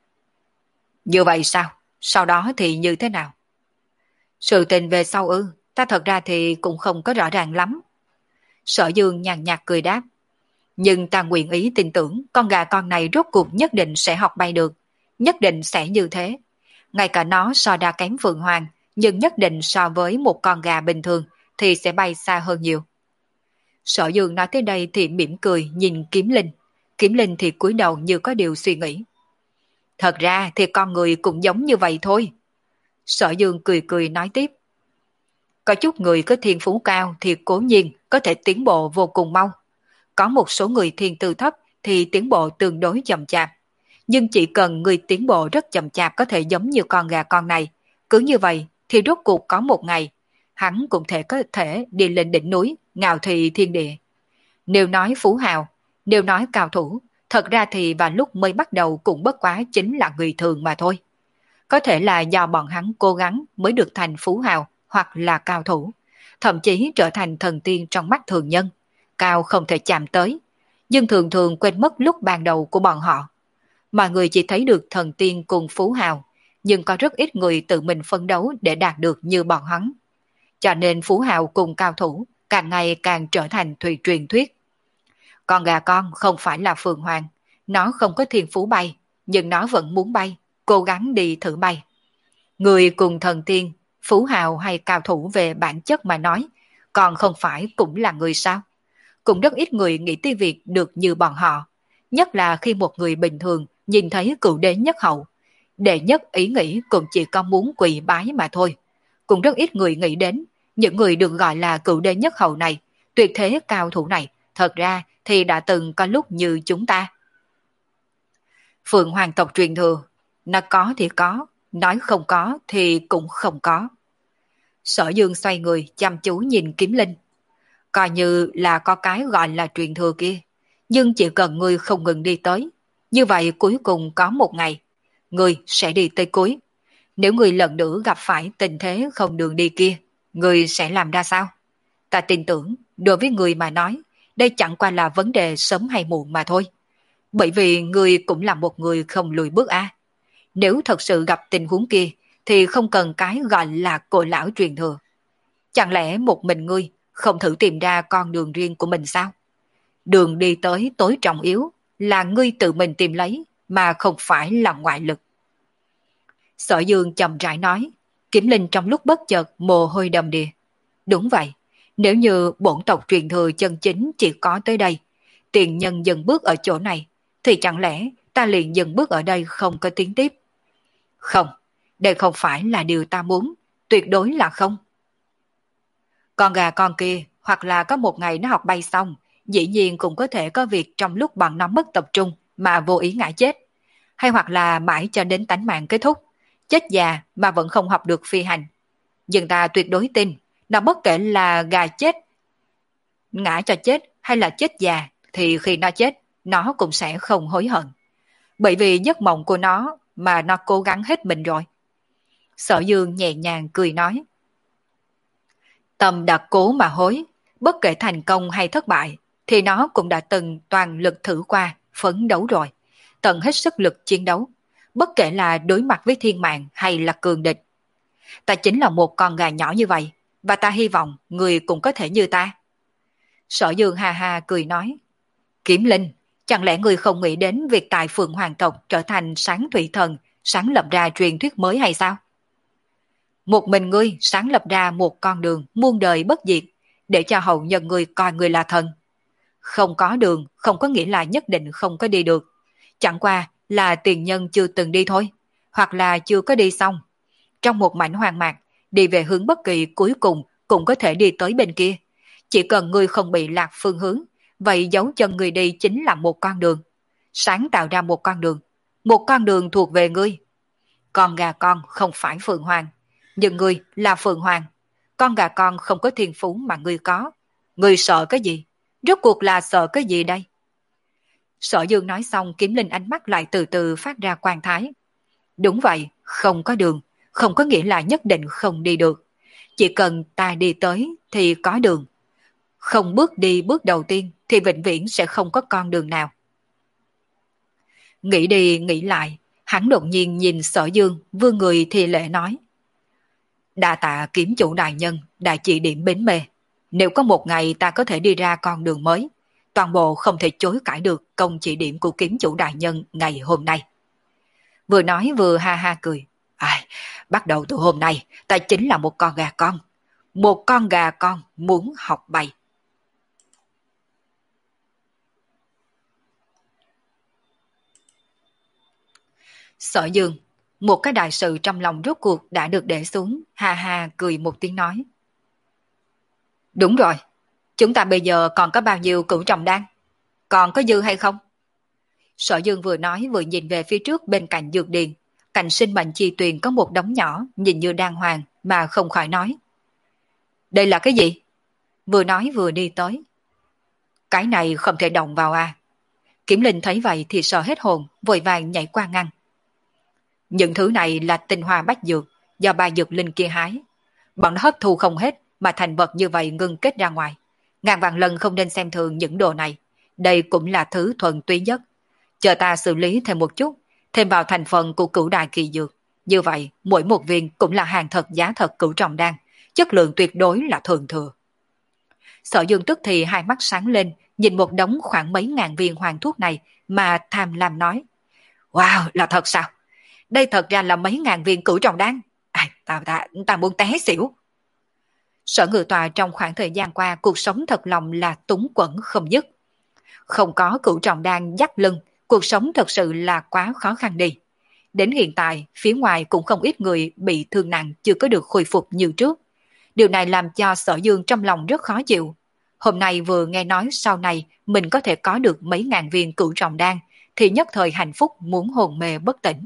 Như vậy sao? Sau đó thì như thế nào? Sự tình về sau ư, ta thật ra thì cũng không có rõ ràng lắm. Sở Dương nhàn nhạt cười đáp. Nhưng ta nguyện ý tin tưởng con gà con này rốt cuộc nhất định sẽ học bay được, nhất định sẽ như thế. Ngay cả nó so đa kém Phượng Hoàng, nhưng nhất định so với một con gà bình thường thì sẽ bay xa hơn nhiều. Sở Dương nói tới đây thì mỉm cười nhìn Kiếm Linh. Kiếm Linh thì cúi đầu như có điều suy nghĩ. Thật ra thì con người cũng giống như vậy thôi. Sở Dương cười cười nói tiếp. Có chút người có thiên phú cao thì cố nhiên có thể tiến bộ vô cùng mau. Có một số người thiên tư thấp thì tiến bộ tương đối chậm chạp. Nhưng chỉ cần người tiến bộ rất chậm chạp có thể giống như con gà con này. Cứ như vậy thì rốt cuộc có một ngày, hắn cũng thể có thể đi lên đỉnh núi, ngạo thị thiên địa. Nếu nói phú hào, nếu nói cao thủ, thật ra thì vào lúc mới bắt đầu cũng bất quá chính là người thường mà thôi. Có thể là do bọn hắn cố gắng mới được thành phú hào hoặc là cao thủ, thậm chí trở thành thần tiên trong mắt thường nhân, cao không thể chạm tới, nhưng thường thường quên mất lúc ban đầu của bọn họ. Mọi người chỉ thấy được thần tiên cùng phú hào, nhưng có rất ít người tự mình phấn đấu để đạt được như bọn hắn. Cho nên phú hào cùng cao thủ càng ngày càng trở thành thùy truyền thuyết. Con gà con không phải là Phượng Hoàng, nó không có thiên phú bay, nhưng nó vẫn muốn bay, cố gắng đi thử bay. Người cùng thần tiên, phú hào hay cao thủ về bản chất mà nói, còn không phải cũng là người sao? Cũng rất ít người nghĩ tới việc được như bọn họ, nhất là khi một người bình thường nhìn thấy cựu đế nhất hậu. Đệ nhất ý nghĩ cũng chỉ có muốn quỳ bái mà thôi. Cũng rất ít người nghĩ đến, những người được gọi là cựu đế nhất hậu này, tuyệt thế cao thủ này, thật ra thì đã từng có lúc như chúng ta. Phượng Hoàng tộc truyền thừa, nó có thì có, nói không có thì cũng không có. Sở Dương xoay người chăm chú nhìn Kiếm Linh. Coi như là có cái gọi là truyền thừa kia, nhưng chỉ cần ngươi không ngừng đi tới, như vậy cuối cùng có một ngày, ngươi sẽ đi tới cuối. Nếu ngươi lần nữa gặp phải tình thế không đường đi kia, ngươi sẽ làm ra sao? Ta tin tưởng, đối với ngươi mà nói, đây chẳng qua là vấn đề sớm hay muộn mà thôi. Bởi vì ngươi cũng là một người không lùi bước à. Nếu thật sự gặp tình huống kia, thì không cần cái gọi là cổ lão truyền thừa. Chẳng lẽ một mình ngươi không thử tìm ra con đường riêng của mình sao? Đường đi tới tối trọng yếu là ngươi tự mình tìm lấy, mà không phải là ngoại lực. Sở Dương chậm rãi nói, Kiếm Linh trong lúc bất chợt mồ hôi đầm đìa. Đúng vậy, nếu như bổn tộc truyền thừa chân chính chỉ có tới đây, tiền nhân dừng bước ở chỗ này, thì chẳng lẽ ta liền dừng bước ở đây không có tiến tiếp? Không, đây không phải là điều ta muốn, tuyệt đối là không. Con gà con kia, hoặc là có một ngày nó học bay xong, dĩ nhiên cũng có thể có việc trong lúc bọn nó mất tập trung mà vô ý ngã chết. Hay hoặc là mãi cho đến tánh mạng kết thúc, chết già mà vẫn không học được phi hành. Nhưng ta tuyệt đối tin, nó bất kể là gà chết, ngã cho chết hay là chết già, thì khi nó chết, nó cũng sẽ không hối hận. Bởi vì giấc mộng của nó mà nó cố gắng hết mình rồi. Sở Dương nhẹ nhàng cười nói. Tâm đã cố mà hối, bất kể thành công hay thất bại, thì nó cũng đã từng toàn lực thử qua, phấn đấu rồi, tận hết sức lực chiến đấu, bất kể là đối mặt với thiên mạng hay là cường địch. Ta chính là một con gà nhỏ như vậy, và ta hy vọng người cũng có thể như ta. Sở Dương ha ha cười nói. Kiếm Linh, chẳng lẽ người không nghĩ đến việc tại Phượng Hoàng tộc trở thành sáng thủy thần, sáng lập ra truyền thuyết mới hay sao? Một mình ngươi sáng lập ra một con đường muôn đời bất diệt, để cho hậu nhân ngươi coi ngươi là thần. Không có đường không có nghĩa là nhất định không có đi được. Chẳng qua là tiền nhân chưa từng đi thôi, hoặc là chưa có đi xong. Trong một mảnh hoang mạc, đi về hướng bất kỳ cuối cùng cũng có thể đi tới bên kia. Chỉ cần ngươi không bị lạc phương hướng, vậy dấu chân ngươi đi chính là một con đường. Sáng tạo ra một con đường, một con đường thuộc về ngươi. Con gà con không phải Phượng Hoàng, nhưng ngươi là Phượng Hoàng. Con gà con không có thiên phú mà ngươi có. Ngươi sợ cái gì? Rốt cuộc là sợ cái gì đây? Sở Dương nói xong, Kiếm Linh ánh mắt lại từ từ phát ra quan thái. Đúng vậy, không có đường, không có nghĩa là nhất định không đi được. Chỉ cần ta đi tới thì có đường. Không bước đi bước đầu tiên thì vĩnh viễn sẽ không có con đường nào. Nghĩ đi nghĩ lại, hắn đột nhiên nhìn Sở Dương, vươn người thì lễ nói. Đa tạ kiếm chủ đại nhân, đã chỉ điểm bến mê. Nếu có một ngày ta có thể đi ra con đường mới, toàn bộ không thể chối cãi được công chỉ điểm của kiếm chủ đại nhân ngày hôm nay. Vừa nói vừa ha ha cười. Ai, bắt đầu từ hôm nay, ta chính là một con gà con. Một con gà con muốn học bay. Sở Dương, một cái đại sự trong lòng rốt cuộc đã được để xuống, ha ha cười một tiếng nói. Đúng rồi, chúng ta bây giờ còn có bao nhiêu cửu trọng đan? Còn có dư hay không? Sở Dương vừa nói vừa nhìn về phía trước bên cạnh dược điền, cạnh sinh mệnh chi tuyền có một đống nhỏ nhìn như đan hoàng mà không khỏi nói. Đây là cái gì? Vừa nói vừa đi tới. Cái này không thể động vào à? Kiểm Linh thấy vậy thì sợ hết hồn, vội vàng nhảy qua ngăn. Những thứ này là tinh hoa bách dược do ba dược linh kia hái. Bọn nó hấp thu không hết mà thành vật như vậy ngưng kết ra ngoài. Ngàn vạn lần không nên xem thường những đồ này. Đây cũng là thứ thuần túy nhất. Chờ ta xử lý thêm một chút, thêm vào thành phần của cửu đại kỳ dược. Như vậy, mỗi một viên cũng là hàng thật giá thật cửu trọng đan, chất lượng tuyệt đối là thường thừa. Sở Dương tức thì hai mắt sáng lên, nhìn một đống khoảng mấy ngàn viên hoàng thuốc này mà tham lam nói. Wow, là thật sao? Đây thật ra là mấy ngàn viên cửu trọng đan. À, ta, ta, ta muốn té xỉu. Sở Ngự Tọa trong khoảng thời gian qua cuộc sống thật lòng là túng quẫn không dứt. Không có cửu trọng đan dắt lưng, cuộc sống thật sự là quá khó khăn đi. Đến hiện tại, phía ngoài cũng không ít người bị thương nặng chưa có được khôi phục như trước. Điều này làm cho Sở Dương trong lòng rất khó chịu. Hôm nay vừa nghe nói sau này mình có thể có được mấy ngàn viên cửu trọng đan, thì nhất thời hạnh phúc muốn hồn mê bất tỉnh.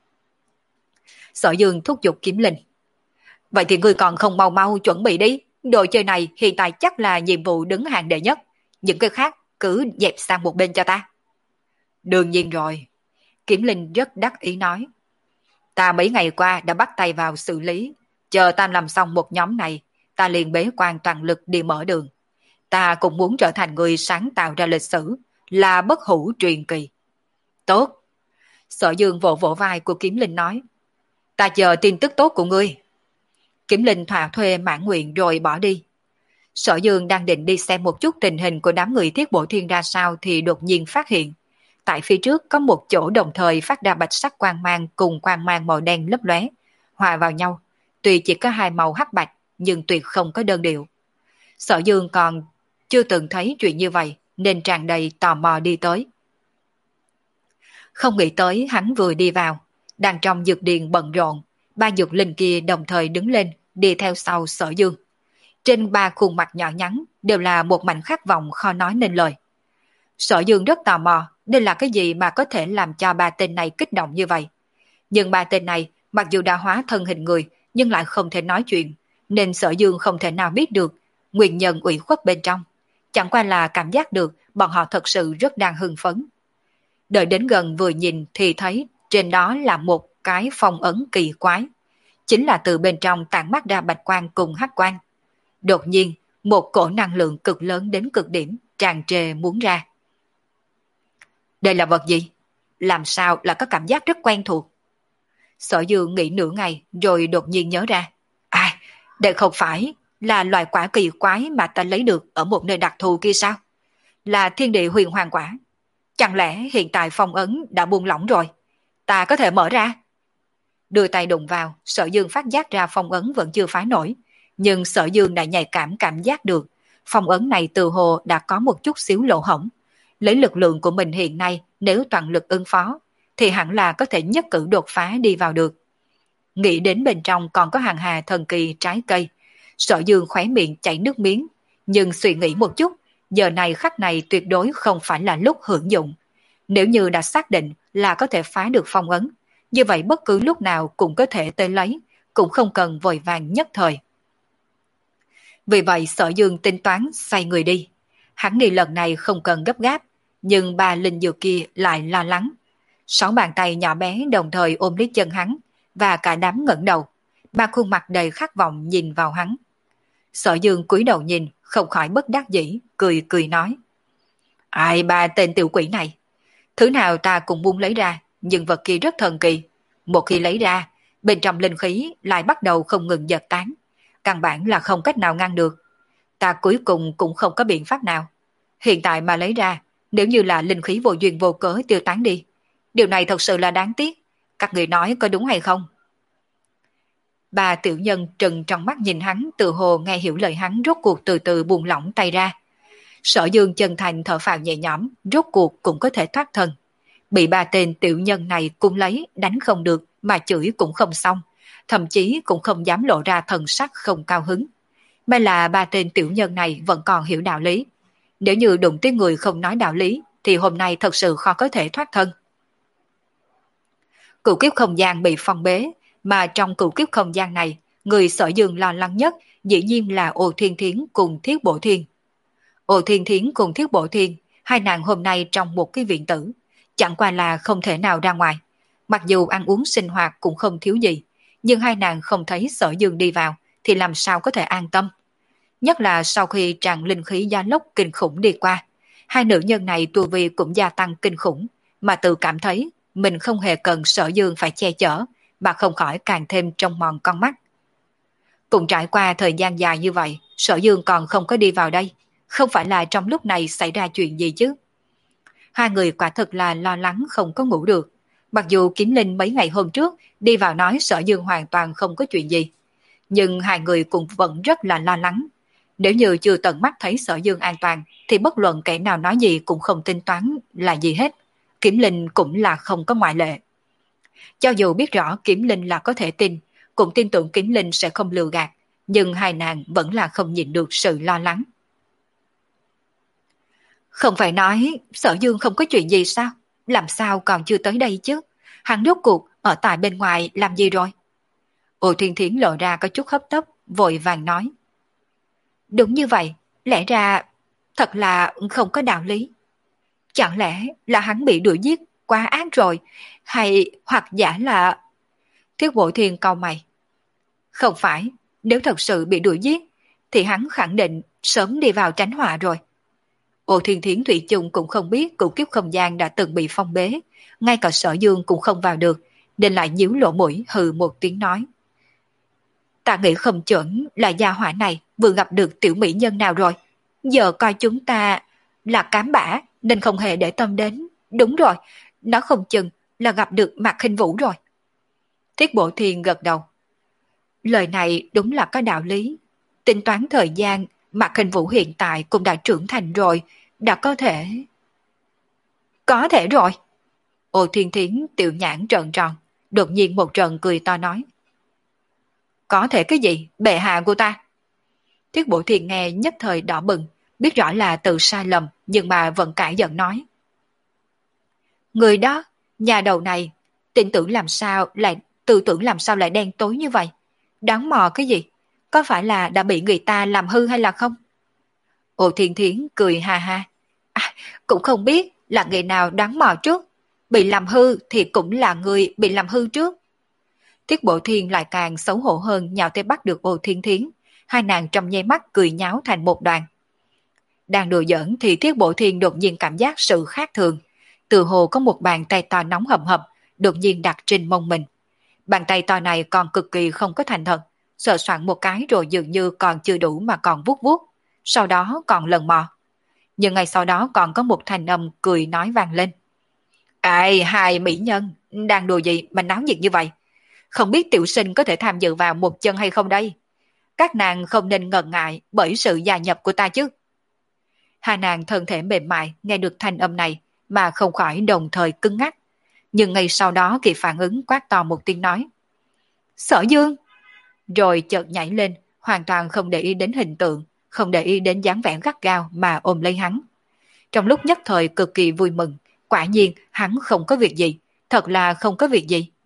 Sở Dương thúc giục Kiếm Linh. Vậy thì ngươi còn không mau mau chuẩn bị đi. Đồ chơi này hiện tại chắc là nhiệm vụ đứng hàng đệ nhất. Những cái khác cứ dẹp sang một bên cho ta. Đương nhiên rồi. Kiếm Linh rất đắc ý nói. Ta mấy ngày qua đã bắt tay vào xử lý. Chờ ta làm xong một nhóm này, ta liền bế quan toàn lực đi mở đường. Ta cũng muốn trở thành người sáng tạo ra lịch sử, là bất hủ truyền kỳ. Tốt. Sở Dương vỗ vỗ vai của Kiếm Linh nói. Ta chờ tin tức tốt của ngươi. Kiếm Linh thỏa thuê mãn nguyện rồi bỏ đi. Sở Dương đang định đi xem một chút tình hình của đám người Thiết Bộ Thiên ra sao thì đột nhiên phát hiện. Tại phía trước có một chỗ đồng thời phát ra bạch sắc quang mang cùng quang mang màu đen lấp lóe, hòa vào nhau. Tuy chỉ có hai màu hắc bạch nhưng tuyệt không có đơn điệu. Sở Dương còn chưa từng thấy chuyện như vậy nên tràn đầy tò mò đi tới. Không nghĩ tới hắn vừa đi vào, đang trong dược điền bận rộn, ba dược linh kia đồng thời đứng lên đi theo sau Sở Dương. Trên ba khuôn mặt nhỏ nhắn đều là một mảnh khát vọng khó nói nên lời. Sở Dương rất tò mò đây là cái gì mà có thể làm cho ba tên này kích động như vậy. Nhưng ba tên này mặc dù đã hóa thân hình người nhưng lại không thể nói chuyện, nên Sở Dương không thể nào biết được nguyên nhân ủy khuất bên trong. Chẳng qua là cảm giác được bọn họ thật sự rất đang hưng phấn. Đợi đến gần vừa nhìn thì thấy trên đó là một cái phong ấn kỳ quái. Chính là từ bên trong tản mát ra bạch quang cùng hắc quang. Đột nhiên, một cổ năng lượng cực lớn đến cực điểm, tràn trề muốn ra. Đây là vật gì? Làm sao là có cảm giác rất quen thuộc? Sở Dương nghĩ nửa ngày rồi đột nhiên nhớ ra. À, đây không phải là loại quả kỳ quái mà ta lấy được ở một nơi đặc thù kia sao? Là thiên địa huyền hoàng quả. Chẳng lẽ hiện tại phong ấn đã buông lỏng rồi? Ta có thể mở ra? Đưa tay đụng vào, Sở Dương phát giác ra phong ấn vẫn chưa phá nổi. Nhưng Sở Dương đã nhạy cảm cảm giác được. Phong ấn này từ hồ đã có một chút xíu lỗ hổng. Lấy lực lượng của mình hiện nay, nếu toàn lực ứng phó, thì hẳn là có thể nhất cử đột phá đi vào được. Nghĩ đến bên trong còn có hàng hà thần kỳ trái cây. Sở Dương khóe miệng chảy nước miếng. Nhưng suy nghĩ một chút, giờ này khắc này tuyệt đối không phải là lúc hưởng dụng. Nếu như đã xác định là có thể phá được phong ấn, như vậy bất cứ lúc nào cũng có thể tới lấy, cũng không cần vội vàng nhất thời. Vì vậy Sở Dương tính toán xoay người đi. Hắn nghĩ lần này không cần gấp gáp, nhưng bà linh dược kia lại lo lắng. Sáu bàn tay nhỏ bé đồng thời ôm lấy chân hắn, và cả đám ngẩng đầu, ba khuôn mặt đầy khát vọng nhìn vào hắn. Sở Dương cúi đầu nhìn, không khỏi bất đắc dĩ, cười cười nói. Ai ba tên tiểu quỷ này, thứ nào ta cũng muốn lấy ra, nhưng vật kia rất thần kỳ. Một khi lấy ra, bên trong linh khí lại bắt đầu không ngừng giật tán, căn bản là không cách nào ngăn được. Ta cuối cùng cũng không có biện pháp nào. Hiện tại mà lấy ra, nếu như là linh khí vô duyên vô cớ tiêu tán đi, điều này thật sự là đáng tiếc. Các người nói có đúng hay không? Bà tiểu nhân trừng trong mắt nhìn hắn, tự hồ nghe hiểu lời hắn, rốt cuộc từ từ buông lỏng tay ra. Sở Dương chân thành thở phào nhẹ nhõm, rốt cuộc cũng có thể thoát thân. Bị ba tên tiểu nhân này cung lấy, đánh không được, mà chửi cũng không xong, thậm chí cũng không dám lộ ra thần sắc không cao hứng. May là ba tên tiểu nhân này vẫn còn hiểu đạo lý. Nếu như đụng tới người không nói đạo lý, thì hôm nay thật sự khó có thể thoát thân. Cửu kiếp không gian bị phong bế, mà trong cửu kiếp không gian này, người Sở Dương lo lắng nhất dĩ nhiên là Ô Thiên Thiến cùng Thiết Bổ Thiên. Ô Thiên Thiến cùng Thiết Bổ Thiên, hai nàng hôm nay trong một cái viện tử, chẳng qua là không thể nào ra ngoài. Mặc dù ăn uống sinh hoạt cũng không thiếu gì, nhưng hai nàng không thấy Sở Dương đi vào, thì làm sao có thể an tâm. Nhất là sau khi tràn linh khí gió lốc kinh khủng đi qua, hai nữ nhân này tu vi cũng gia tăng kinh khủng, mà tự cảm thấy mình không hề cần Sở Dương phải che chở, mà không khỏi càng thêm trông mòn con mắt. Cũng trải qua thời gian dài như vậy, Sở Dương còn không có đi vào đây, không phải là trong lúc này xảy ra chuyện gì chứ. Hai người quả thực là lo lắng không có ngủ được. Mặc dù Kiếm Linh mấy ngày hôm trước đi vào nói Sở Dương hoàn toàn không có chuyện gì, nhưng hai người cũng vẫn rất là lo lắng. Nếu như chưa tận mắt thấy Sở Dương an toàn, thì bất luận kẻ nào nói gì cũng không tính toán là gì hết. Kiếm Linh cũng là không có ngoại lệ. Cho dù biết rõ Kiếm Linh là có thể tin, cũng tin tưởng Kiếm Linh sẽ không lừa gạt, nhưng hai nàng vẫn là không nhịn được sự lo lắng. Không phải nói Sở Dương không có chuyện gì sao? Làm sao còn chưa tới đây chứ? Hắn rốt cuộc ở tại bên ngoài làm gì rồi? Ô Thiên Thiến lộ ra có chút hấp tấp, vội vàng nói. Đúng như vậy, lẽ ra thật là không có đạo lý. Chẳng lẽ là hắn bị đuổi giết quá ác rồi, hay hoặc giả là... Thiết Bộ Thiên cau mày. Không phải, nếu thật sự bị đuổi giết, thì hắn khẳng định sớm đi vào tránh họa rồi. Ô Thiên Thiến Thủy chung cũng không biết cửu kiếp không gian đã từng bị phong bế, ngay cả Sở Dương cũng không vào được, nên lại nhíu lỗ mũi hừ một tiếng nói. Ta nghĩ không chuẩn là gia hỏa này vừa gặp được tiểu mỹ nhân nào rồi, giờ coi chúng ta là cám bã nên không hề để tâm đến. Đúng rồi, nó không chừng là gặp được Mạc Khinh Vũ rồi. Thiết Bộ Thiên gật đầu. Lời này đúng là có đạo lý. Tính toán thời gian, Mạc Khinh Vũ hiện tại cũng đã trưởng thành rồi, đã có thể... Có thể rồi. Ô Thiên Thiến tiểu nhãn trợn tròn, đột nhiên một trận cười to nói. Có thể cái gì, bệ hạ của ta? Thiết Bộ Thiên nghe nhất thời đỏ bừng, biết rõ là tự sai lầm, nhưng mà vẫn cãi giận nói. Người đó, nhà đầu này, tin tưởng làm sao lại, tư tưởng làm sao lại đen tối như vậy? Đáng mò cái gì? Có phải là đã bị người ta làm hư hay là không? Ô Thiên Thiến cười ha ha. À, cũng không biết là người nào đáng mò trước. Bị làm hư thì cũng là người bị làm hư trước. Thiết Bộ Thiên lại càng xấu hổ hơn, nhào tới bắt được Ô Thiên Thiến. Hai nàng trong nháy mắt cười nháo thành một đoàn. Đang đùa giỡn thì Thiết Bộ Thiên đột nhiên cảm giác sự khác thường. Từ hồ có một bàn tay to nóng hầm hập đột nhiên đặt trên mông mình. Bàn tay to này còn cực kỳ không có thành thật, sờ soạn một cái rồi dường như còn chưa đủ mà còn vuốt vuốt, sau đó còn lần mò. Nhưng ngay sau đó còn có một thanh âm cười nói vang lên. Ai, hai mỹ nhân, đang đùa gì mà náo nhiệt như vậy? Không biết tiểu sinh có thể tham dự vào một chân hay không đây? Các nàng không nên ngần ngại bởi sự gia nhập của ta chứ. Hai nàng thân thể mềm mại nghe được thanh âm này mà không khỏi đồng thời cứng ngắc. Nhưng ngay sau đó kịp phản ứng quát to một tiếng nói. Sở Dương! Rồi chợt nhảy lên, hoàn toàn không để ý đến hình tượng, không để ý đến dáng vẻ gắt gao mà ôm lấy hắn. Trong lúc nhất thời cực kỳ vui mừng, quả nhiên hắn không có việc gì, thật là không có việc gì.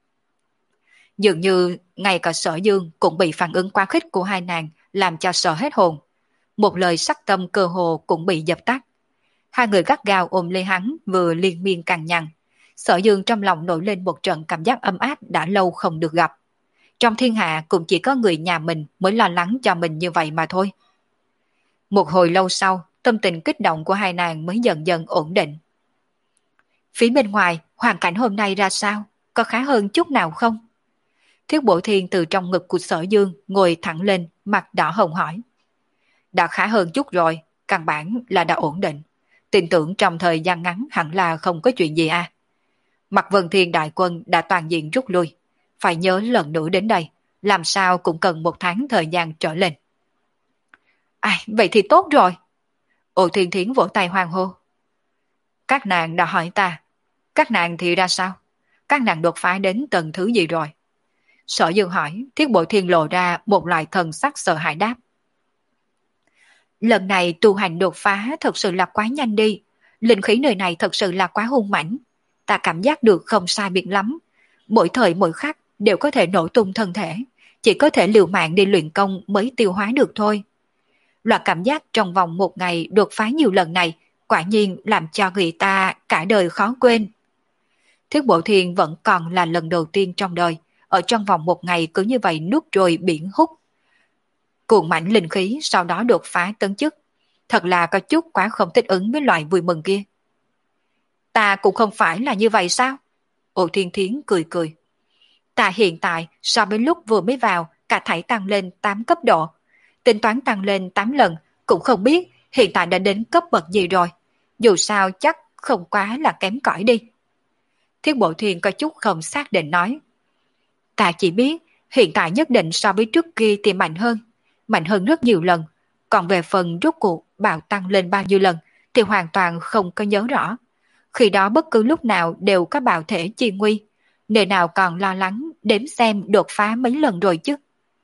Dường như ngay cả Sở Dương cũng bị phản ứng quá khích của hai nàng làm cho sợ hết hồn. Một lời sắc tâm cơ hồ cũng bị dập tắt. Hai người gắt gao ôm lấy hắn vừa liên miên cằn nhằn. Sở Dương trong lòng nổi lên một trận cảm giác ấm áp đã lâu không được gặp. Trong thiên hạ cũng chỉ có người nhà mình mới lo lắng cho mình như vậy mà thôi. Một hồi lâu sau, tâm tình kích động của hai nàng mới dần dần ổn định. Phía bên ngoài, hoàn cảnh hôm nay ra sao? Có khá hơn chút nào không? Thiết Bổ Thiên từ trong ngực của Sở Dương ngồi thẳng lên, mặt đỏ hồng hỏi. Đã khá hơn chút rồi, căn bản là đã ổn định. Tin tưởng trong thời gian ngắn hẳn là không có chuyện gì à. Mặt Vân Thiên đại quân đã toàn diện rút lui. Phải nhớ lần nữa đến đây, làm sao cũng cần một tháng thời gian trở lên. À, vậy thì tốt rồi. Ô Thiên Thiến vỗ tay hoan hô. Các nàng đã hỏi ta, các nàng thì ra sao? Các nàng đột phá đến tầng thứ gì rồi? Sở Dương hỏi, Thiết Bội Thiên lộ ra một loại thần sắc sợ hãi đáp. Lần này tu hành đột phá thật sự là quá nhanh đi. Linh khí nơi này thật sự là quá hung mãnh. Ta cảm giác được không sai biệt lắm. Mỗi thời mỗi khắc đều có thể nổ tung thân thể. Chỉ có thể liều mạng đi luyện công mới tiêu hóa được thôi. Loại cảm giác trong vòng một ngày đột phá nhiều lần này quả nhiên làm cho người ta cả đời khó quên. Thiết Bộ Thiên vẫn còn là lần đầu tiên trong đời, ở trong vòng một ngày cứ như vậy nuốt trôi biển hút. Cuồng mãnh linh khí sau đó đột phá tấn chức. Thật là có chút quá không thích ứng với loại vui mừng kia. Ta cũng không phải là như vậy sao? Ô Thiên Thiến cười cười. Ta hiện tại so với lúc vừa mới vào cả thảy tăng lên tám cấp độ. Tính toán tăng lên tám lần cũng không biết hiện tại đã đến cấp bậc gì rồi. Dù sao chắc không quá là kém cỏi đi. Thiết Bộ Thiên có chút không xác định nói. Ta chỉ biết hiện tại nhất định so với trước kia thì mạnh hơn. Mạnh hơn rất nhiều lần. Còn về phần rốt cuộc bạo tăng lên bao nhiêu lần thì hoàn toàn không có nhớ rõ. Khi đó bất cứ lúc nào đều có bạo thể chi nguy. Nơi nào còn lo lắng đếm xem đột phá mấy lần rồi chứ.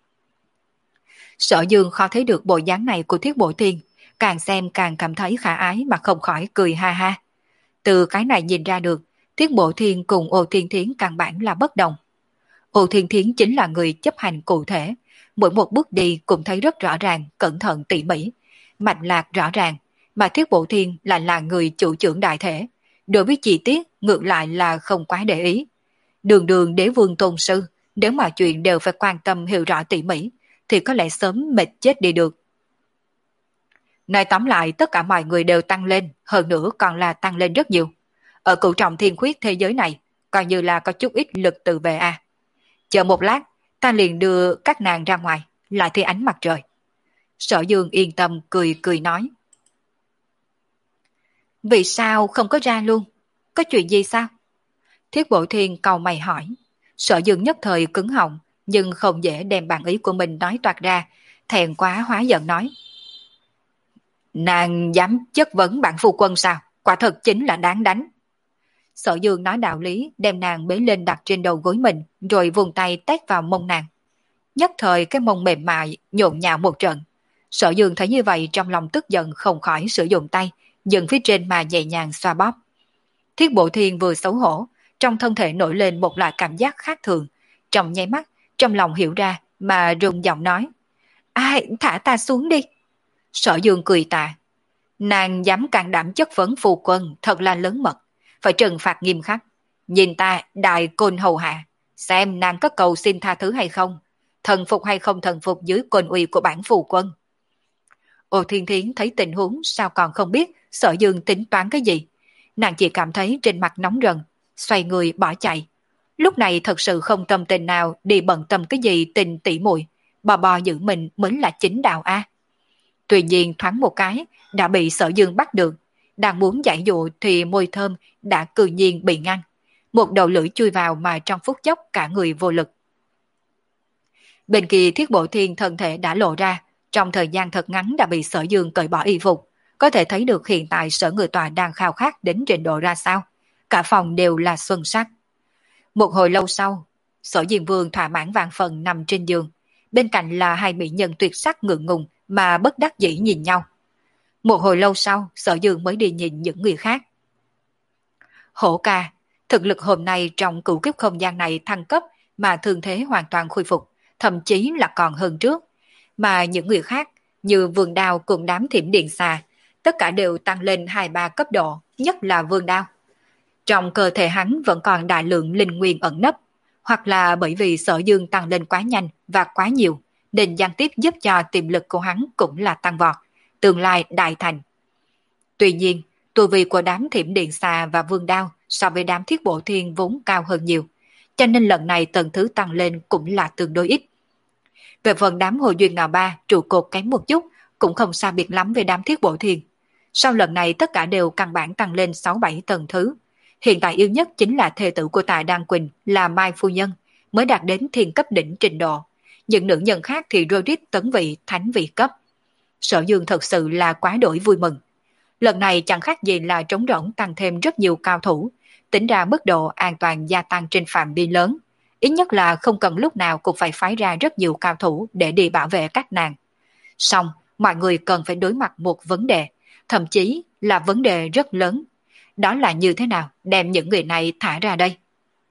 Sở Dương khó thấy được bộ dáng này của Thiết Bộ Thiên. Càng xem càng cảm thấy khả ái mà không khỏi cười ha ha. Từ cái này nhìn ra được Thiết Bộ Thiên cùng Ô Thiên Thiến căn bản là bất đồng. Ô Thiên Thiến chính là người chấp hành cụ thể. Mỗi một bước đi cũng thấy rất rõ ràng, cẩn thận tỉ mỉ, mạch lạc rõ ràng, mà Thiết Bộ Thiên lại là người chủ trưởng đại thể. Đối với chi tiết ngược lại là không quá để ý. Đường đường đế vương tôn sư, nếu mà chuyện đều phải quan tâm hiểu rõ tỉ mỉ, thì có lẽ sớm mệt chết đi được. Nói tóm lại tất cả mọi người đều tăng lên, hơn nữa còn là tăng lên rất nhiều. Ở cửu trọng thiên khuyết thế giới này, coi như là có chút ít lực tự vệ à. Chờ một lát, ta liền đưa các nàng ra ngoài, lại thi ánh mặt trời. Sở Dương yên tâm cười cười nói. Vì sao không có ra luôn? Có chuyện gì sao? Thiết Bộ Thiên cau mày hỏi. Sở Dương nhất thời cứng họng, nhưng không dễ đem bản ý của mình nói toạc ra, thẹn quá hóa giận nói. Nàng dám chất vấn bản phu quân sao? Quả thật chính là đáng đánh. Sở Dương nói đạo lý, đem nàng bế lên đặt trên đầu gối mình, rồi vùng tay tét vào mông nàng. Nhất thời cái mông mềm mại, nhộn nhạo một trận. Sở Dương thấy như vậy trong lòng tức giận không khỏi sử dụng tay, dừng phía trên mà nhẹ nhàng xoa bóp. Thiết Bộ Thiên vừa xấu hổ, trong thân thể nổi lên một loại cảm giác khác thường. Trong nháy mắt, trong lòng hiểu ra mà rung giọng nói. Ai, thả ta xuống đi. Sở Dương cười tạ. Nàng dám can đảm chất vấn phu quân thật là lớn mật, phải trừng phạt nghiêm khắc. Nhìn ta đại côn hầu hạ, xem nàng có cầu xin tha thứ hay không, thần phục hay không thần phục dưới côn uy của bản phu quân. Ô Thiên Thiến thấy tình huống sao còn không biết Sở Dương tính toán cái gì. Nàng chỉ cảm thấy trên mặt nóng rần, xoay người bỏ chạy. Lúc này thật sự không tâm tình nào đi bận tâm cái gì tình tỉ muội, bò bò giữ mình mới là chính đạo a. Tuy nhiên thoáng một cái đã bị Sở Dương bắt được, đang muốn giải dụ thì môi thơm đã cư nhiên bị ngăn. Một đầu lưỡi chui vào mà trong phút chốc cả người vô lực. Bên kia Thiết Bộ Thiên thân thể đã lộ ra, trong thời gian thật ngắn đã bị Sở Dương cởi bỏ y phục. Có thể thấy được hiện tại Sở Người Tòa đang khao khát đến trình độ ra sao. Cả phòng đều là xuân sắc. Một hồi lâu sau, Sở Diên Vương thỏa mãn vạn phần nằm trên giường. Bên cạnh là hai mỹ nhân tuyệt sắc ngượng ngùng mà bất đắc dĩ nhìn nhau. Một hồi lâu sau, Sở Dương mới đi nhìn những người khác. Hổ ca, thực lực hôm nay trong cửu kiếp không gian này thăng cấp mà thương thế hoàn toàn khôi phục, thậm chí là còn hơn trước. Mà những người khác như Vườn Đào cùng đám Thiểm Điện Xà, tất cả đều tăng lên hai ba cấp độ, nhất là vương đao. Trong cơ thể hắn vẫn còn đại lượng linh nguyên ẩn nấp, hoặc là bởi vì Sở Dương tăng lên quá nhanh và quá nhiều, nên gián tiếp giúp cho tiềm lực của hắn cũng là tăng vọt, tương lai đại thành. Tuy nhiên, tu vi của đám thiểm điện xà và vương đao so với đám thiết bộ thiên vốn cao hơn nhiều, cho nên lần này tầng thứ tăng lên cũng là tương đối ít. Về phần đám hồi duyên ngạo ba trụ cột kém một chút, cũng không xa biệt lắm với đám thiết bộ thiên. Sau lần này tất cả đều căn bản tăng lên sáu bảy tầng thứ. Hiện tại yếu nhất chính là thê tử của Tạ Đan Quỳnh là Mai Phu Nhân, mới đạt đến thiên cấp đỉnh trình độ. Những nữ nhân khác thì rơi rít tấn vị thánh vị cấp. Sở Dương thật sự là quá đổi vui mừng. Lần này chẳng khác gì là trống rỗng tăng thêm rất nhiều cao thủ, tính ra mức độ an toàn gia tăng trên phạm vi lớn. Ít nhất là không cần lúc nào cũng phải phái ra rất nhiều cao thủ để đi bảo vệ các nàng. Xong, mọi người cần phải đối mặt một vấn đề, thậm chí là vấn đề rất lớn. Đó là như thế nào đem những người này thả ra đây?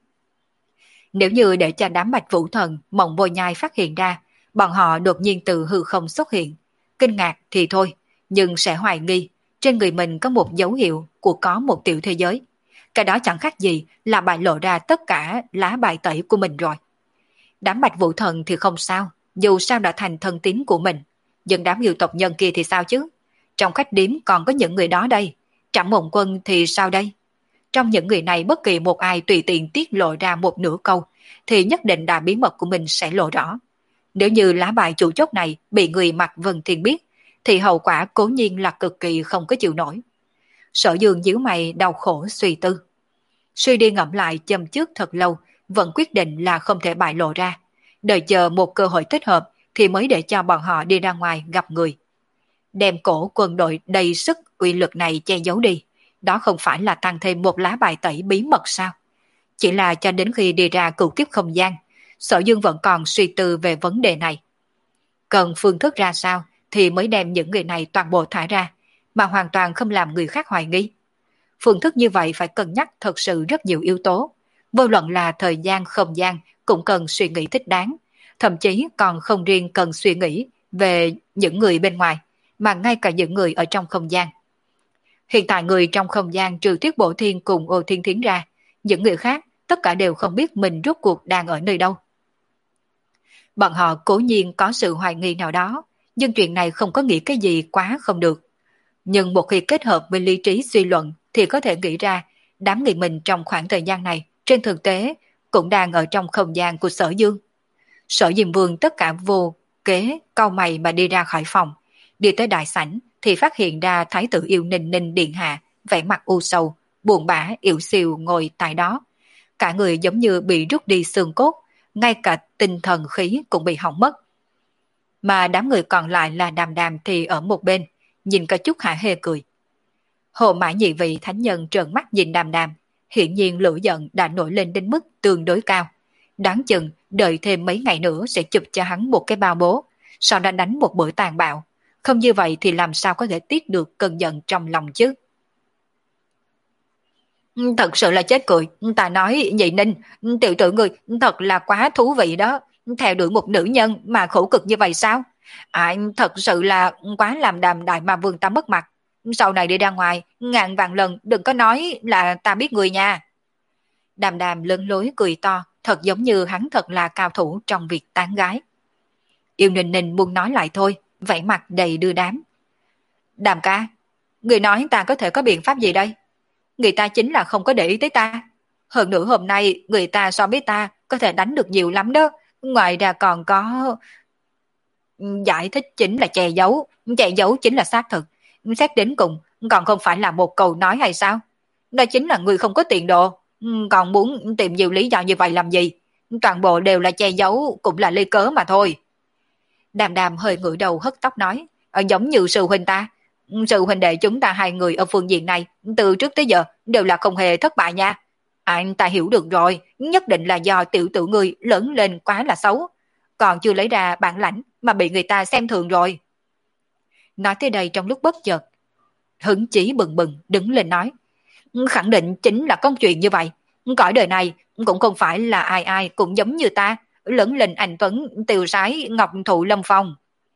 Nếu như để cho đám Bạch Vũ Thần, Mộng Vô Nhai phát hiện ra, bọn họ đột nhiên từ hư không xuất hiện. Kinh ngạc thì thôi, nhưng sẽ hoài nghi, trên người mình có một dấu hiệu của có một tiểu thế giới. Cái đó chẳng khác gì là bại lộ ra tất cả lá bài tẩy của mình rồi. Đám Bạch Vũ Thần thì không sao, dù sao đã thành thân tín của mình. Nhưng đám yêu tộc nhân kia thì sao chứ? Trong khách điếm còn có những người đó đây. Trảm Mộng Quân thì sao đây? Trong những người này bất kỳ một ai tùy tiện tiết lộ ra một nửa câu, thì nhất định là bí mật của mình sẽ lộ rõ. Nếu như lá bài chủ chốt này bị người mặc Vân Thiên biết, thì hậu quả cố nhiên là cực kỳ không có chịu nổi. Sở Dương nhíu mày đau khổ suy tư. Suy đi ngẫm lại châm trước thật lâu, vẫn quyết định là không thể bại lộ ra. Đợi chờ một cơ hội thích hợp thì mới để cho bọn họ đi ra ngoài gặp người. Đem cổ quân đội đầy sức uy lực này che giấu đi, đó không phải là tăng thêm một lá bài tẩy bí mật sao? Chỉ là cho đến khi đi ra cửu kiếp không gian, Sở Dương vẫn còn suy tư về vấn đề này. Cần phương thức ra sao thì mới đem những người này toàn bộ thả ra, mà hoàn toàn không làm người khác hoài nghi. Phương thức như vậy phải cân nhắc thật sự rất nhiều yếu tố. Vô luận là thời gian, không gian cũng cần suy nghĩ thích đáng. Thậm chí còn không riêng cần suy nghĩ về những người bên ngoài, mà ngay cả những người ở trong không gian. Hiện tại người trong không gian trừ Tuyết Bổ Thiên cùng Ô Thiên Thiến ra, những người khác tất cả đều không biết mình rốt cuộc đang ở nơi đâu. Bọn họ cố nhiên có sự hoài nghi nào đó, nhưng chuyện này không có nghĩ cái gì quá không được. Nhưng một khi kết hợp với lý trí suy luận thì có thể nghĩ ra đám người mình trong khoảng thời gian này trên thực tế cũng đang ở trong không gian của Sở Dương. Sở Diêm Vương tất cả vô kế cau mày mà đi ra khỏi phòng, đi tới đại sảnh thì phát hiện ra Thái tử Yêu Ninh Ninh điện hạ vẻ mặt u sầu, buồn bã yếu xìu ngồi tại đó. Cả người giống như bị rút đi xương cốt, ngay cả tinh thần khí cũng bị hỏng mất. Mà đám người còn lại là Đàm Đàm thì ở một bên, nhìn có chút hả hê cười. Hồ Mã nhị vị thánh nhân trợn mắt nhìn Đàm Đàm, hiển nhiên lửa giận đã nổi lên đến mức tương đối cao. Đáng chừng đợi thêm mấy ngày nữa sẽ chụp cho hắn một cái bao bố, sau đó đánh một bữa tàn bạo. Không như vậy thì làm sao có thể tiết được cơn giận trong lòng chứ? Thật sự là chết cười. Ta nói nhị Ninh, tiểu tử người thật là quá thú vị đó. Theo đuổi một nữ nhân mà khổ cực như vậy sao? À, thật sự là quá làm Đàm đại ma vương ta mất mặt. Sau này đi ra ngoài, ngàn vạn lần đừng có nói là ta biết người nha. Đàm Đàm lớn lối cười to, thật giống như hắn thật là cao thủ trong việc tán gái. Yêu Ninh Ninh muốn nói lại thôi, vẻ mặt đầy đưa đám. Đàm ca, người nói ta có thể có biện pháp gì đây? Người ta chính là không có để ý tới ta. Hơn nữa hôm nay người ta so với ta có thể đánh được nhiều lắm đó. Ngoài ra còn có... Giải thích chính là che giấu, che giấu chính là xác thực. Xét đến cùng, còn không phải là một câu nói hay sao? Đó chính là người không có tiền đồ. Còn muốn tìm nhiều lý do như vậy làm gì? Toàn bộ đều là che giấu, cũng là lý cớ mà thôi. Đàm Đàm hơi ngửa đầu hất tóc nói, giống như sư huynh ta. Sư huynh đệ chúng ta hai người ở phương diện này, từ trước tới giờ đều là không hề thất bại nha. Anh ta hiểu được rồi, nhất định là do tiểu tử ngươi lớn lên quá là xấu. Còn chưa lấy ra bản lãnh mà bị người ta xem thường rồi. Nói tới đây trong lúc bất chợt, hứng chí bừng bừng đứng lên nói, khẳng định chính là công chuyện như vậy. Cõi đời này cũng không phải là ai ai cũng giống như ta, lớn lên anh tuấn tiêu sái ngọc thụ lâm phong.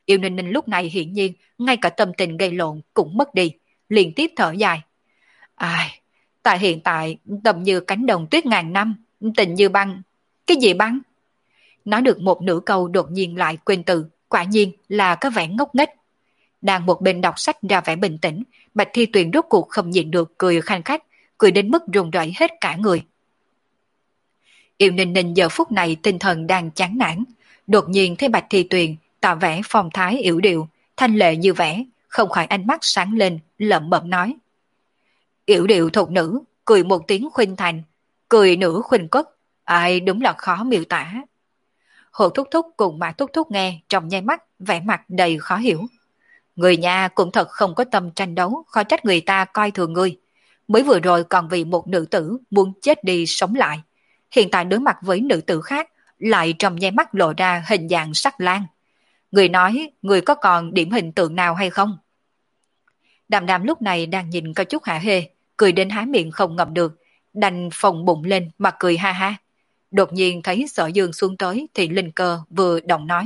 Yêu Ninh Ninh lúc này hiển nhiên ngay cả tâm tình gây lộn cũng mất đi, liên tiếp thở dài. Ai, tại hiện tại tâm như cánh đồng tuyết ngàn năm, tình như băng. Cái gì băng? Nói được một nửa câu đột nhiên lại quên từ, quả nhiên là có vẻ ngốc nghếch. Đang một bên đọc sách ra vẻ bình tĩnh, Bạch Thi Tuyền rốt cuộc không nhịn được cười khanh khách, cười đến mức run rẩy hết cả người. Yêu Ninh Ninh giờ phút này tinh thần đang chán nản, đột nhiên thấy Bạch Thi Tuyền tỏ vẻ phong thái yểu điệu, thanh lệ như vẻ, không khỏi ánh mắt sáng lên, lẩm bẩm nói. Yểu điệu thục nữ, cười một tiếng khuynh thành, cười nửa khuynh cất, ai đúng là khó miêu tả. Hồ Thúc Thúc cùng Mã Thúc Thúc nghe trong nháy mắt, vẻ mặt đầy khó hiểu. Người nhà cũng thật không có tâm tranh đấu, khó trách người ta coi thường ngươi. Mới vừa rồi còn vì một nữ tử muốn chết đi sống lại. Hiện tại đối mặt với nữ tử khác, lại trong nháy mắt lộ ra hình dạng sắc lang. Người nói, người có còn điểm hình tượng nào hay không? Đàm Đàm lúc này đang nhìn có chút hả hê, cười đến há miệng không ngậm được, đành phồng bụng lên mà cười ha ha. Đột nhiên thấy Sở Dương xuống tới thì Linh Cơ vừa động nói.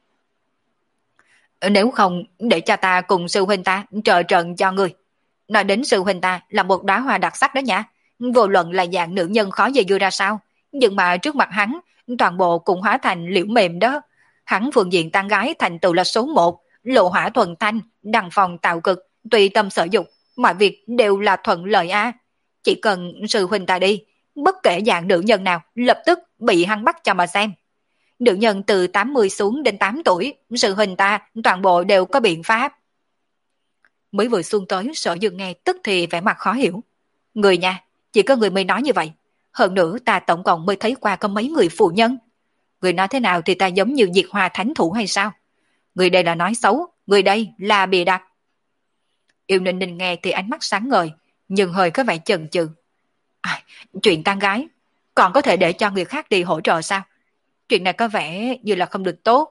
Nếu không, để cho ta cùng sư huynh ta trợ trận cho người. Nói đến sư huynh ta là một đóa hoa đặc sắc đó nhỉ. Vô luận là dạng nữ nhân khó dây dưa ra sao, nhưng mà trước mặt hắn, toàn bộ cũng hóa thành liễu mềm đó. Hắn phương diện tán gái thành tựu là số một, lộ hỏa thuần thanh, đăng phòng tạo cực, tùy tâm sở dục, mọi việc đều là thuận lợi a. Chỉ cần sư huynh ta đi, bất kể dạng nữ nhân nào, lập tức bị hắn bắt cho mà xem. Nữ nhân từ tám mươi xuống đến tám tuổi, sư huynh ta toàn bộ đều có biện pháp. Mới vừa xuân tới, Sở Dương nghe tức thì vẻ mặt khó hiểu. Người nha, chỉ có người mới nói như vậy. Hơn nữa ta tổng cộng mới thấy qua có mấy người phụ nhân. Người nói thế nào thì ta giống như Diệt Hoa thánh thủ hay sao? Người đây là nói xấu, người đây là bìa đặt. Yêu Ninh Ninh nghe thì ánh mắt sáng ngời, nhưng hơi có vẻ chần chừ. À, chuyện tán gái, còn có thể để cho người khác đi hỗ trợ sao? Chuyện này có vẻ như là không được tốt.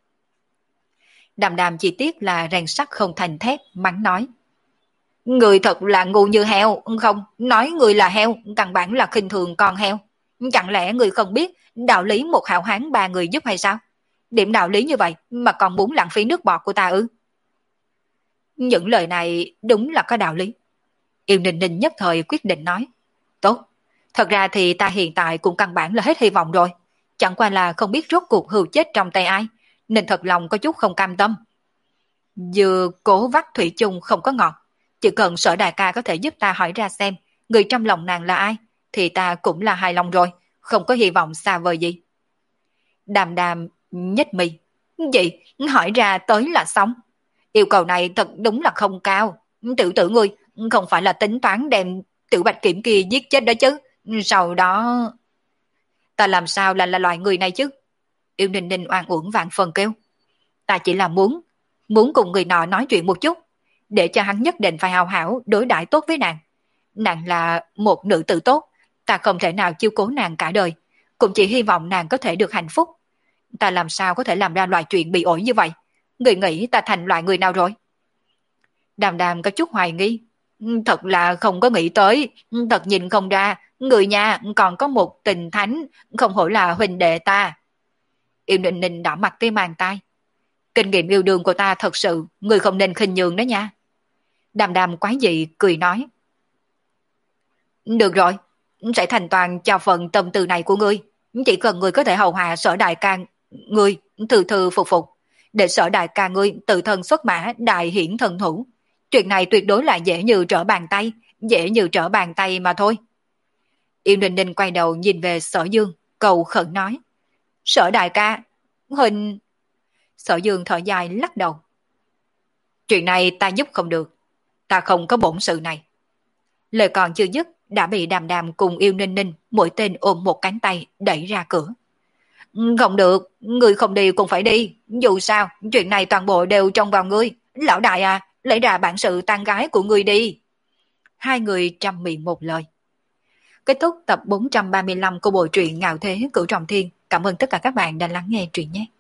Đàm Đàm chi tiết là rèn sắt không thành thép, mắng nói. Người thật là ngu như heo, không, nói người là heo, căn bản là khinh thường con heo. Chẳng lẽ người không biết đạo lý một hảo hán ba người giúp hay sao? Điểm đạo lý như vậy mà còn muốn lãng phí nước bọt của ta ư? Những lời này đúng là có đạo lý. Yêu Ninh Ninh nhất thời quyết định nói. Tốt, thật ra thì ta hiện tại cũng căn bản là hết hy vọng rồi. Chẳng qua là không biết rốt cuộc hưu chết trong tay ai, nên thật lòng có chút không cam tâm. Vừa cố vắt thủy chung không có ngọt, chỉ cần Sở đại ca có thể giúp ta hỏi ra xem người trong lòng nàng là ai, thì ta cũng là hài lòng rồi, không có hy vọng xa vời gì. Đàm Đàm nhếch mi. Gì? Hỏi ra tới là xong. Yêu cầu này thật đúng là không cao. Tự tử ngươi không phải là tính toán đem Tiểu Bạch Kiểm kia giết chết đó chứ. Sau đó... Ta làm sao là là loại người này chứ? Yêu Ninh Ninh oan uổng vạn phần kêu. Ta chỉ là muốn, muốn cùng người nọ nói chuyện một chút, để cho hắn nhất định phải hào hảo đối đãi tốt với nàng. Nàng là một nữ tử tốt, ta không thể nào chiêu cố nàng cả đời, cũng chỉ hy vọng nàng có thể được hạnh phúc. Ta làm sao có thể làm ra loại chuyện bị ổi như vậy? Người nghĩ ta thành loại người nào rồi? Đàm Đàm có chút hoài nghi. Thật là không có nghĩ tới, thật nhìn không ra, người nhà còn có một tình thánh, không hổ là huynh đệ ta. Yêu Ninh Ninh đỏ mặt tới màn tai. Kinh nghiệm yêu đương của ta thật sự, người không nên khinh nhường đó nha. Đàm Đàm quái dị cười nói. Được rồi, sẽ thành toàn cho phần tâm tư này của ngươi. Chỉ cần ngươi có thể hầu hạ Sở đại ca ngươi thư thư phục phục, để Sở đại ca ngươi tự thân xuất mã đại hiển thần thủ. Chuyện này tuyệt đối là dễ như trở bàn tay, dễ như trở bàn tay mà thôi. Yêu Ninh Ninh quay đầu nhìn về Sở Dương, cầu khẩn nói. Sở đại ca, huynh... Sở Dương thở dài lắc đầu. Chuyện này ta giúp không được, ta không có bổn sự này. Lời còn chưa dứt, đã bị Đàm Đàm cùng Yêu Ninh Ninh mỗi tên ôm một cánh tay đẩy ra cửa. Không được, người không đi cũng phải đi. Dù sao, chuyện này toàn bộ đều trông vào ngươi. Lão đại à, lấy ra bản sự tán gái của ngươi đi. Hai người trăm miệng một lời. Kết thúc tập bốn trăm ba mươi lăm của bộ truyện Ngạo Thế Cửu Trọng Thiên. Cảm ơn tất cả các bạn đã lắng nghe truyện nhé.